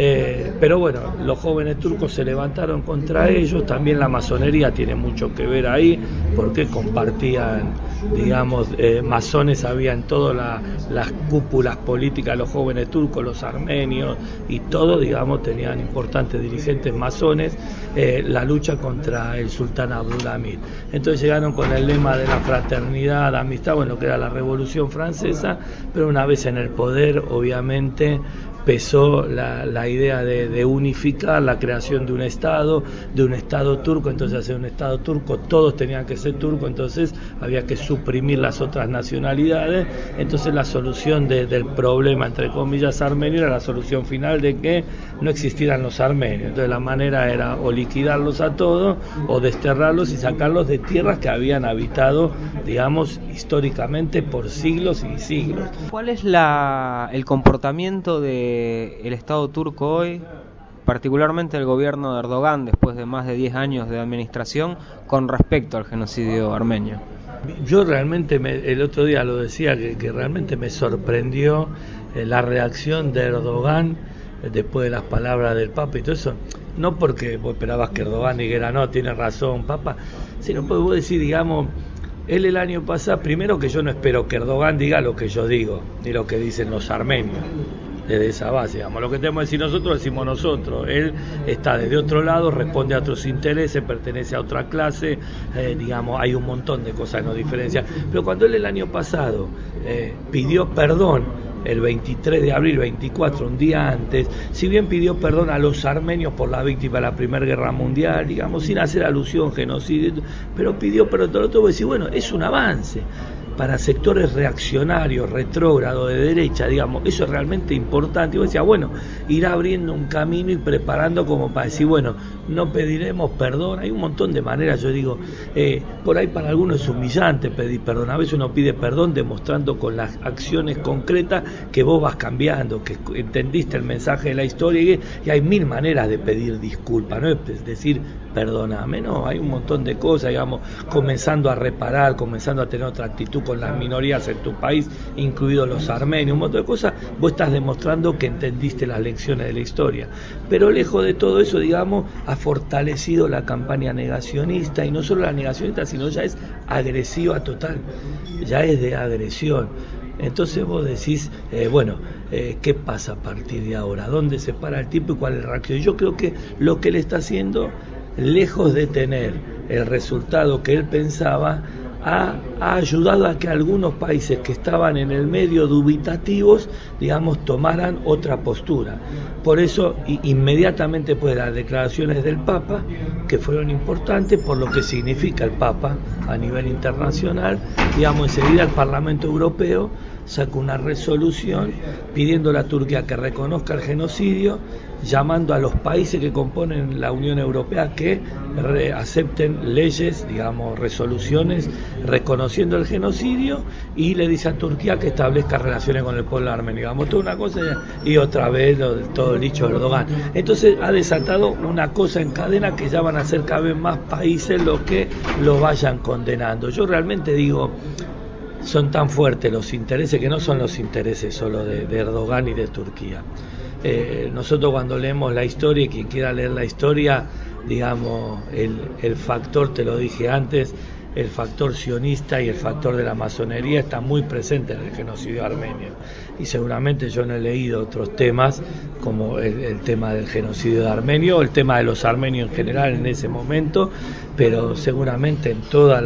Pero bueno, los jóvenes turcos se levantaron contra ellos, también la masonería tiene mucho que ver ahí, porque compartían, digamos, masones había en todas las cúpulas políticas, los jóvenes turcos, los armenios y todo, digamos, tenían importantes dirigentes masones, la lucha contra el sultán Abdulhamid. Entonces llegaron con el lema de la fraternidad, la amistad, bueno, que era la Revolución Francesa, pero una vez en el poder, obviamente, pesó la idea de unificar la creación de un Estado turco. Entonces hacer un Estado turco, todos tenían que ser turcos, entonces había que suprimir las otras nacionalidades. Entonces la solución del problema, entre comillas, armenio, era la solución final de que no existieran los armenios. Entonces la manera era o liquidarlos a todos o desterrarlos y sacarlos de tierras que habían habitado, digamos, históricamente por siglos y siglos. ¿Cuál es el comportamiento del Estado turco hoy, particularmente el gobierno de Erdogan, después de más de 10 años de administración, con respecto al genocidio armenio? Yo realmente, el otro día lo decía, que realmente me sorprendió la reacción de Erdogan después de las palabras del Papa y todo eso. No porque vos esperabas que Erdogan dijera, no, tiene razón, Papa, sino porque vos decís, digamos, él el año pasado, primero que yo no espero que Erdogan diga lo que yo digo, ni lo que dicen los armenios, desde esa base, digamos, lo que tenemos que decir nosotros, decimos nosotros. Él está desde otro lado, responde a otros intereses, pertenece a otra clase, digamos, hay un montón de cosas que nos diferencian. Pero cuando él el año pasado pidió perdón, el 23 de abril, 24, un día antes, si bien pidió perdón a los armenios por la víctima de la Primera Guerra Mundial, digamos, sin hacer alusión, genocidio, pero pidió perdón, todo esto, decir, bueno, es un avance para sectores reaccionarios, retrógrados, de derecha, digamos, eso es realmente importante. Y vos decías, bueno, irá abriendo un camino y preparando como para decir, bueno, no pediremos perdón. Hay un montón de maneras, yo digo, por ahí para algunos es humillante pedir perdón. A veces uno pide perdón demostrando con las acciones concretas que vos vas cambiando, que entendiste el mensaje de la historia, y hay mil maneras de pedir disculpas, no es decir, perdóname, no, hay un montón de cosas, digamos, comenzando a reparar, comenzando a tener otra actitud con las minorías en tu país, incluidos los armenios, un montón de cosas. Vos estás demostrando que entendiste las lecciones de la historia, pero lejos de todo eso, digamos, ha fortalecido la campaña negacionista, y no solo la negacionista, sino ya es agresiva total, ya es de agresión. Entonces vos decís, ¿qué pasa a partir de ahora? ¿Dónde se para el tipo y cuál es la reacción? Yo creo que lo que él está haciendo, lejos de tener el resultado que él pensaba, ha ayudado a que algunos países que estaban en el medio dubitativos, digamos, tomaran otra postura. Por eso, inmediatamente después de las declaraciones del Papa, que fueron importantes por lo que significa el Papa a nivel internacional, digamos, enseguida el Parlamento Europeo sacó una resolución pidiendo a Turquía que reconozca el genocidio, llamando a los países que componen la Unión Europea que acepten leyes, digamos, resoluciones reconociendo el genocidio, y le dice a Turquía que establezca relaciones con el pueblo armenio. Digamos, toda una cosa y otra vez todo el dicho de Erdogan. Entonces ha desatado una cosa en cadena que ya van a ser cada vez más países los que lo vayan condenando. Yo realmente digo, son tan fuertes los intereses que no son los intereses solo de Erdogan y de Turquía. Nosotros cuando leemos la historia, y quien quiera leer la historia, digamos, el factor, te lo dije antes, el factor sionista y el factor de la masonería está muy presente en el genocidio armenio, y seguramente yo no he leído otros temas como el tema del genocidio de armenio, o el tema de los armenios en general en ese momento, pero seguramente en toda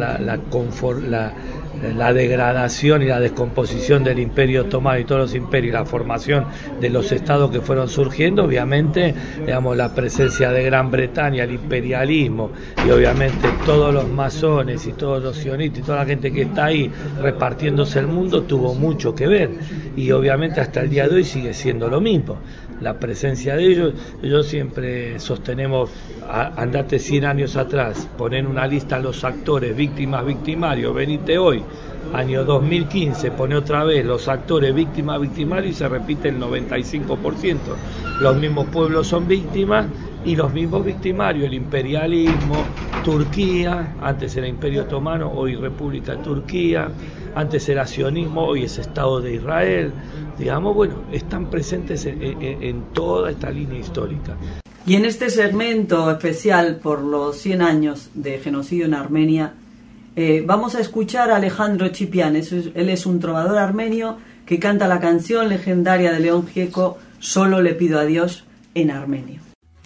la degradación y la descomposición del Imperio Otomano y todos los imperios, la formación de los estados que fueron surgiendo, obviamente, digamos, la presencia de Gran Bretaña, el imperialismo, y obviamente todos los masones y todos los sionistas y toda la gente que está ahí repartiéndose el mundo tuvo mucho que ver, y obviamente hasta el día de hoy sigue siendo lo mismo. La presencia de ellos, yo siempre sostenemos, andate 100 años atrás, ponen una lista a los actores, víctimas, victimarios, venite hoy, año 2015, pone otra vez los actores, víctimas, victimarios, y se repite el 95%. Los mismos pueblos son víctimas y los mismos victimarios, el imperialismo, Turquía, antes era Imperio Otomano, hoy República de Turquía, antes era sionismo, hoy es Estado de Israel, digamos, bueno, están presentes en toda esta línea histórica. Y en este segmento especial por los 100 años de genocidio en Armenia, vamos a escuchar a Alejandro Chipián. Él es un trovador armenio que canta la canción legendaria de León Gieco, Solo le pido a Dios, en armenio.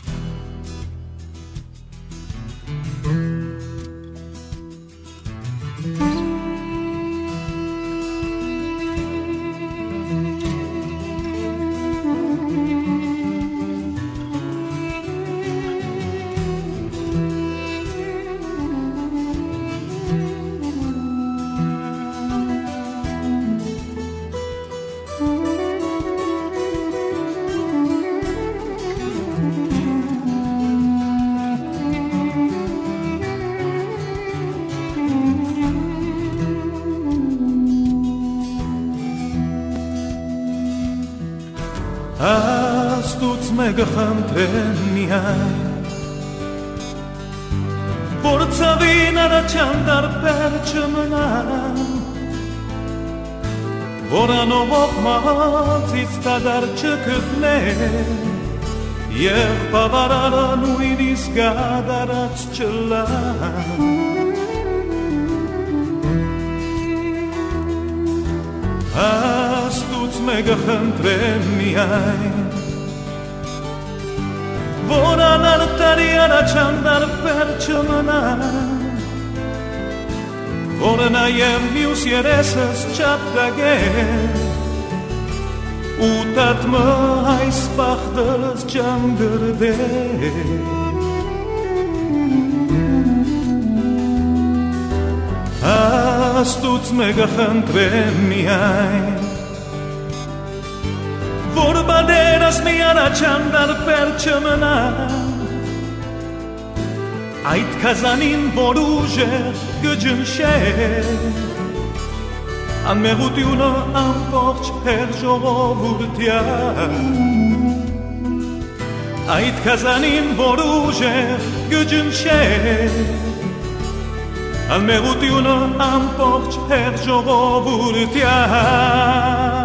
Աստուծո մեկը խնդրեմ միայն որ ցավին առաջան դարբեր չմնան որ անողող մահացից տադար չգտնեն և բավարարը նույնիսկ գադարած չլան Աստուծո մեկը խնդրեմ միայն որ անարտարի առաջան դարբեր չմնան որ նաև մյուս երեսս չապտագեն ու տատմը այս բախտս ճանգրդեն Աստուծո մեկը խնդրեմ միայն որ բادرազմի առաջան դարբեր չմնան այդ քազանին որ ուժեղ կջնշեր անմեղությունը ամբողջ հեր ժողովուրդյան այդ քազանին որ ուժեղ կջնշեր անմեղությունը ամբողջ հեր ժողովուրդյան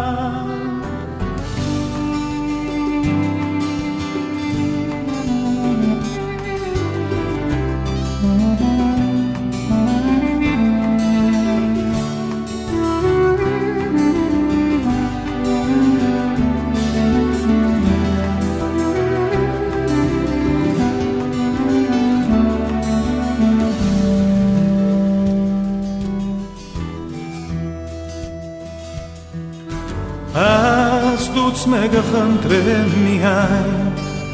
Աստուծո մեկը խնդրեմ միայն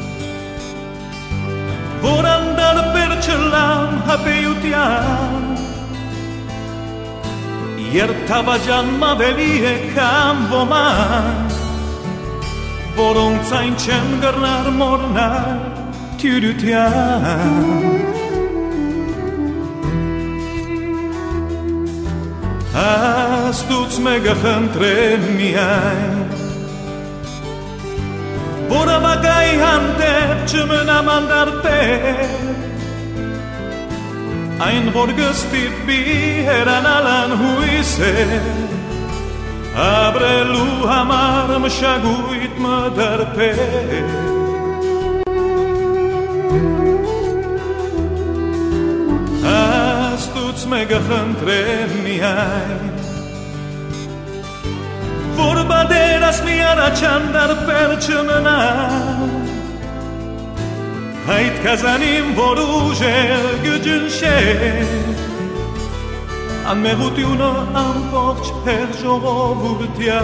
որ անդարբեր չլամ հապեյության երբ թավաջան մավելի է կամ ոման Voronczańciem garnar mornar tyrutian. Astuți megachan tren miai Bora bagai hante cemena mandarte Ein vorgestit biheran alan huise Abre lu hamar mshaguit madarpe Astuți megachan tren miai Vorba de las miara chandar percemena Hait kazanim vorugel gücünşe An merutiuno am porch her joro vurtia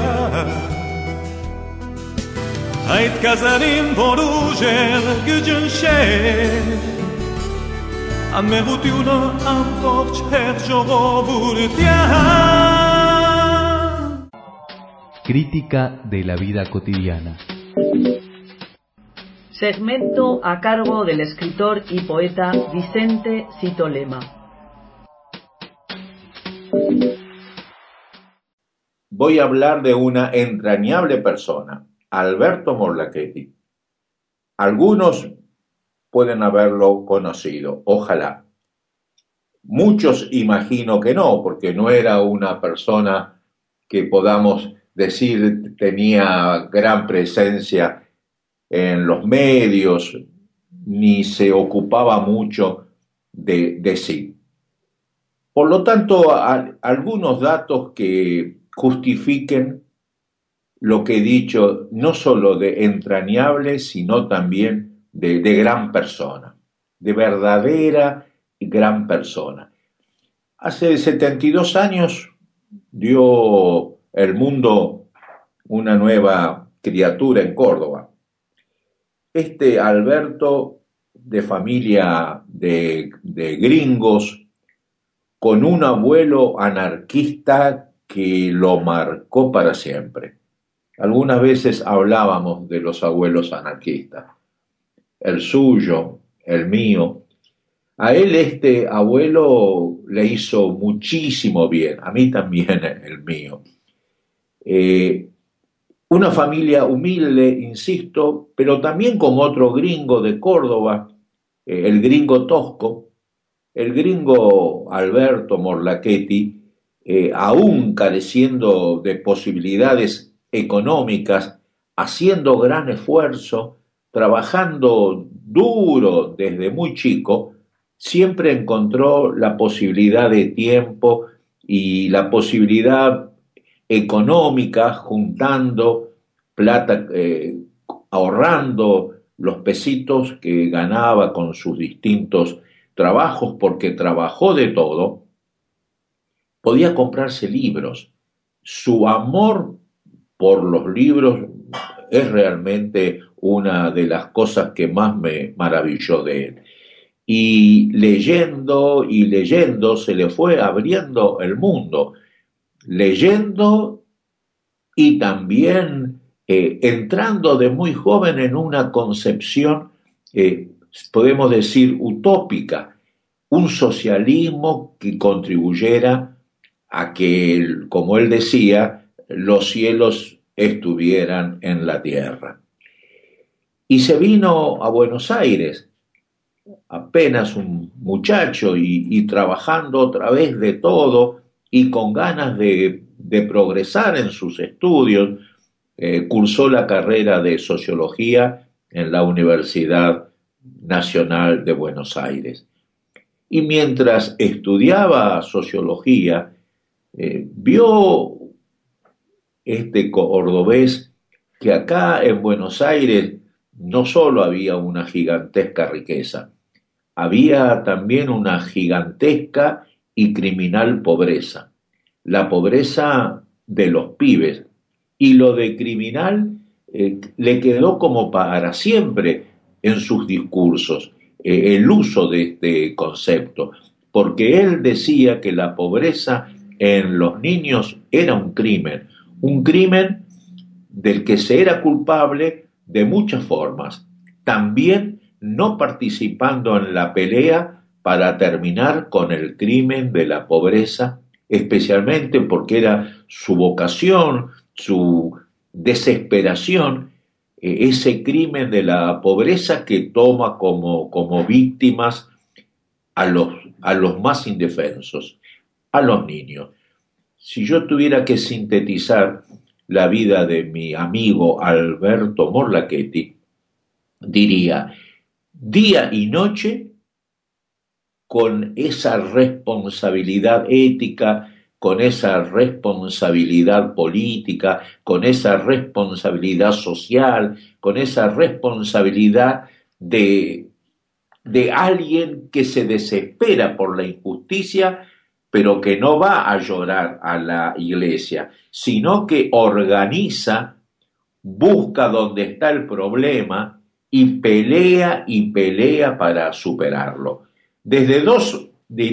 Hait kazanim vorugel gücünşe An merutiuno am porch her joro vurtia. Crítica de la vida cotidiana. Segmento a cargo del escritor y poeta Vicente Citolema. Voy a hablar de una entrañable persona, Alberto Morlachetti. Algunos pueden haberlo conocido, ojalá. Muchos imagino que no, porque no era una persona que podamos decir tenía gran presencia en los medios, ni se ocupaba mucho de sí. Por lo tanto, algunos datos que justifiquen lo que he dicho, no solo de entrañable, sino también de gran persona, de verdadera y gran persona. Hace 72 años dio el mundo una nueva criatura en Córdoba. Este Alberto, de familia de gringos, con un abuelo anarquista que lo marcó para siempre. Algunas veces hablábamos de los abuelos anarquistas. El suyo, el mío. A él este abuelo le hizo muchísimo bien, a mí también el mío. Una familia humilde, insisto, pero también con otro gringo de Córdoba, el gringo Tosco, el gringo Alberto Morlachetti, aún careciendo de posibilidades económicas, haciendo gran esfuerzo, trabajando duro desde muy chico, siempre encontró la posibilidad de tiempo y la posibilidad económica, juntando plata, ahorrando los pesitos que ganaba con sus distintos trabajos, porque trabajó de todo, podía comprarse libros. Su amor por los libros es realmente una de las cosas que más me maravilló de él. Y leyendo se le fue abriendo el mundo, leyendo y también entrando de muy joven en una concepción, podemos decir, utópica, un socialismo que contribuyera a que, como él decía, los cielos estuvieran en la tierra. Y se vino a Buenos Aires, apenas un muchacho y trabajando otra vez de todo y con ganas de progresar en sus estudios, cursó la carrera de Sociología en la Universidad Nacional de Buenos Aires. Y mientras estudiaba Sociología, vio este cordobés que acá en Buenos Aires no solo había una gigantesca riqueza, había también una gigantesca y criminal pobreza, la pobreza de los pibes, y lo de criminal le quedó como para siempre en sus discursos, el uso de este concepto, porque él decía que la pobreza en los niños era un crimen del que se era culpable de muchas formas. También no participando en la pelea para terminar con el crimen de la pobreza, especialmente porque era su vocación, su desesperación, ese crimen de la pobreza que toma como víctimas a los más indefensos, a los niños. Si yo tuviera que sintetizar la vida de mi amigo Alberto Morlachetti, diría, día y noche, con esa responsabilidad ética, con esa responsabilidad política, con esa responsabilidad social, con esa responsabilidad de alguien que se desespera por la injusticia, pero que no va a llorar a la iglesia, sino que organiza, busca dónde está el problema y pelea para superarlo. Desde dos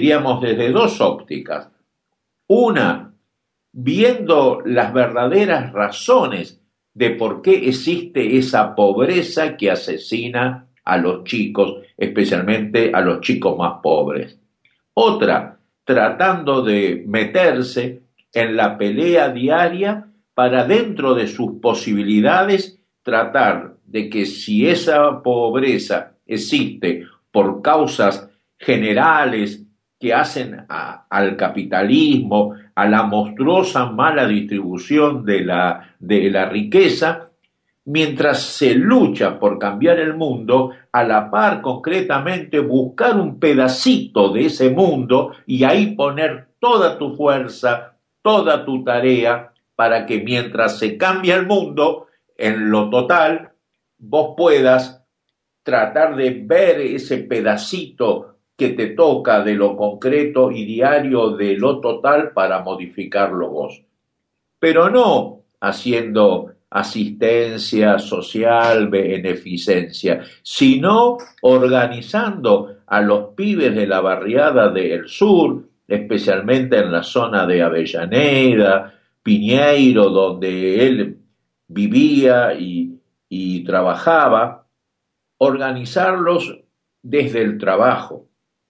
ópticas. Una, viendo las verdaderas razones de por qué existe esa pobreza que asesina a los chicos, especialmente a los chicos más pobres. Otra, tratando de meterse en la pelea diaria para, dentro de sus posibilidades, tratar de que si esa pobreza existe por causas generales que hacen al capitalismo, a la monstruosa mala distribución de la riqueza, mientras se lucha por cambiar el mundo, a la par concretamente buscar un pedacito de ese mundo y ahí poner toda tu fuerza, toda tu tarea, para que mientras se cambia el mundo, en lo total, vos puedas tratar de ver ese pedacito que te toca de lo concreto y diario de lo total para modificarlo vos. Pero no haciendo asistencia social, beneficencia, sino organizando a los pibes de la barriada del sur, especialmente en la zona de Avellaneda, Piñeiro, donde él vivía y trabajaba, organizarlos desde el trabajo.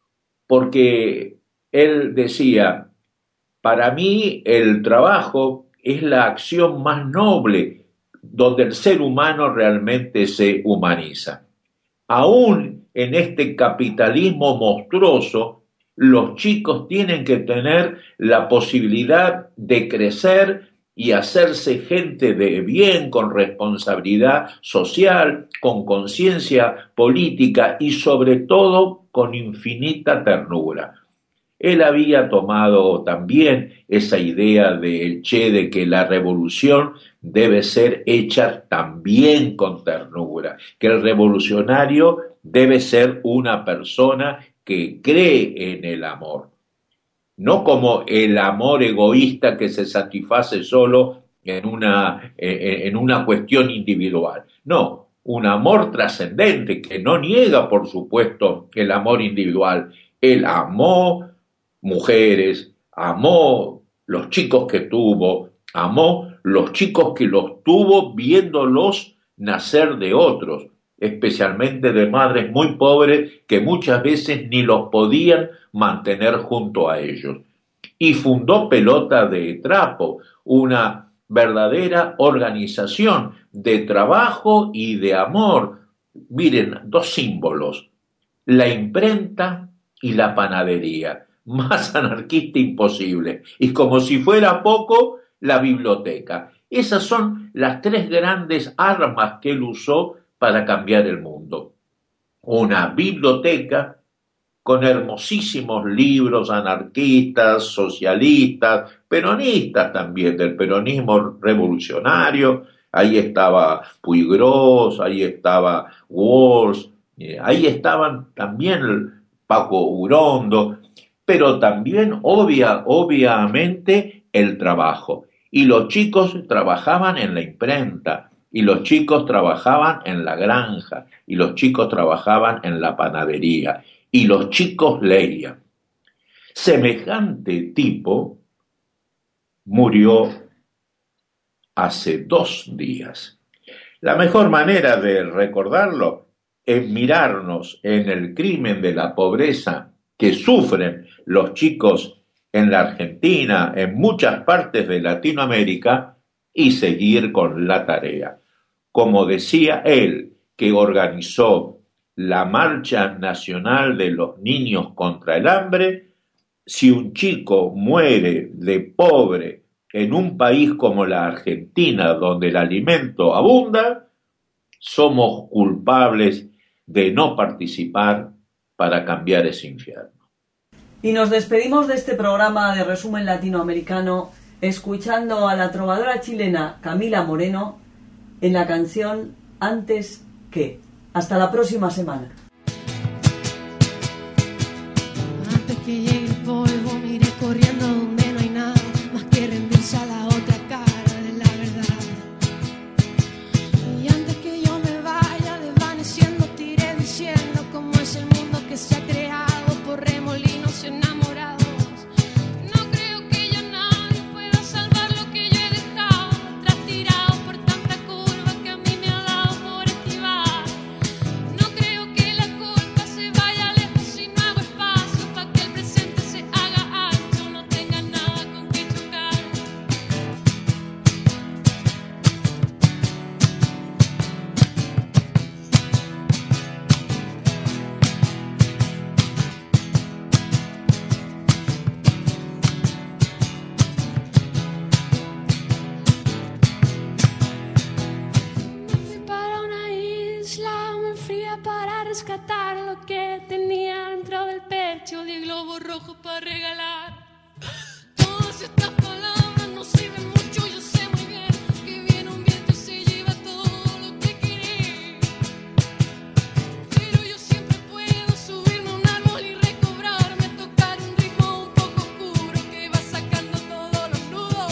Porque él decía, para mí el trabajo es la acción más noble donde el ser humano realmente se humaniza. Aún en este capitalismo monstruoso, los chicos tienen que tener la posibilidad de crecer y hacerse gente de bien, con responsabilidad social, con conciencia política y sobre todo con infinita ternura. Él había tomado también esa idea de que la revolución debe ser hecha también con ternura, que el revolucionario debe ser una persona que cree en el amor. No como el amor egoísta que se satisface solo en una cuestión individual. No, un amor trascendente que no niega, por supuesto, el amor individual. Él amó mujeres, amó los chicos que tuvo, amó los chicos que los tuvo viéndolos nacer de otros, especialmente de madres muy pobres que muchas veces ni los podían mantener junto a ellos. Y fundó Pelota de Trapo, una verdadera organización de trabajo y de amor. Miren, dos símbolos, la imprenta y la panadería, más anarquista imposible. Y como si fuera poco, la biblioteca. Esas son las tres grandes armas que él usó para cambiar el mundo. Una biblioteca con hermosísimos libros anarquistas, socialistas, peronistas también, del peronismo revolucionario. Ahí estaba Puigros, ahí estaba Walsh, ahí estaban también Paco Urondo, pero también obviamente el trabajo. Y los chicos trabajaban en la imprenta, y los chicos trabajaban en la granja, y los chicos trabajaban en la panadería, y los chicos leían. Semejante tipo murió hace 2 días. La mejor manera de recordarlo es mirarnos en el crimen de la pobreza que sufren los chicos en la Argentina, en muchas partes de Latinoamérica, y seguir con la tarea. Como decía él, que organizó la Marcha Nacional de los Niños contra el Hambre, si un chico muere de pobre en un país como la Argentina, donde el alimento abunda, somos culpables de no participar para cambiar ese infierno. Y nos despedimos de este programa de resumen latinoamericano escuchando a la trovadora chilena Camila Moreno en la canción Antes que. Hasta la próxima semana. Antes que llegue el polvo, miré corriendo donde no hay nada más que rendirse a la otra cara de la verdad. Y antes que yo me vaya desvaneciendo, te iré diciendo cómo es el mundo que se ha creado por remolinos enamorados. No creo que ya nadie pueda salvar lo que yo he dejado atrás tirado por tanta curva que a mí me ha dado por esquivar. No creo que la culpa se vaya lejos si no hago espacio para que el presente se haga ancho, no tenga nada con que chocar. Me fui para una isla muy fría para rescatar lo que tenía dentro del pecho de globo rojo para regalar. Todas estas palabras no sirven mucho, yo sé muy bien que viene un viento y se lleva todo lo que quería. Pero yo siempre puedo subirme a un árbol y recobrarme, tocar un ritmo un poco oscuro que va sacando todos los nudos.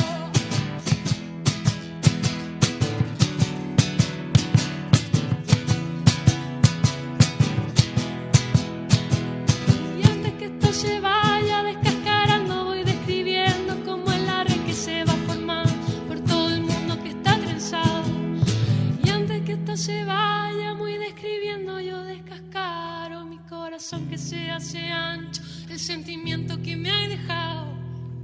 Y antes que esto se vaya descascarando, voy describiendo cómo es la red que se va a formar por todo el mundo que está trenzado. Y antes que esto se vaya muy describiendo, yo descascaro mi corazón que se hace ancho, el sentimiento que me ha dejado.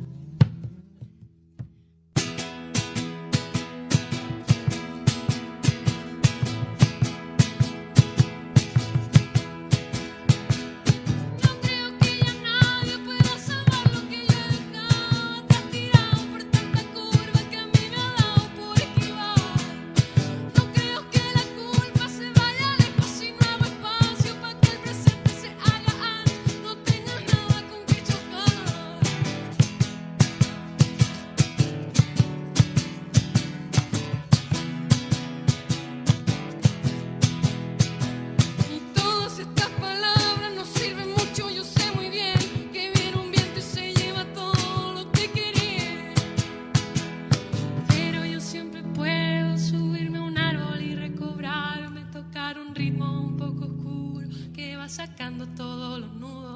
Nadie pueda salvar lo que yo he dejado atrás tirado por tanta curva que a mí me ha dado por esquivar. No creo que la culpa se vaya lejos si no hago espacio para que el presente se haga ancho, no tenga nada con que chocar. Y todas estas palabras no sirven mucho, yo sé muy bien que viene un viento y se lleva todo lo que quería. Pero yo siempre puedo subirme a un árbol y recobrarme, tocar un ritmo un poco oscuro que va sacando todos los nudos.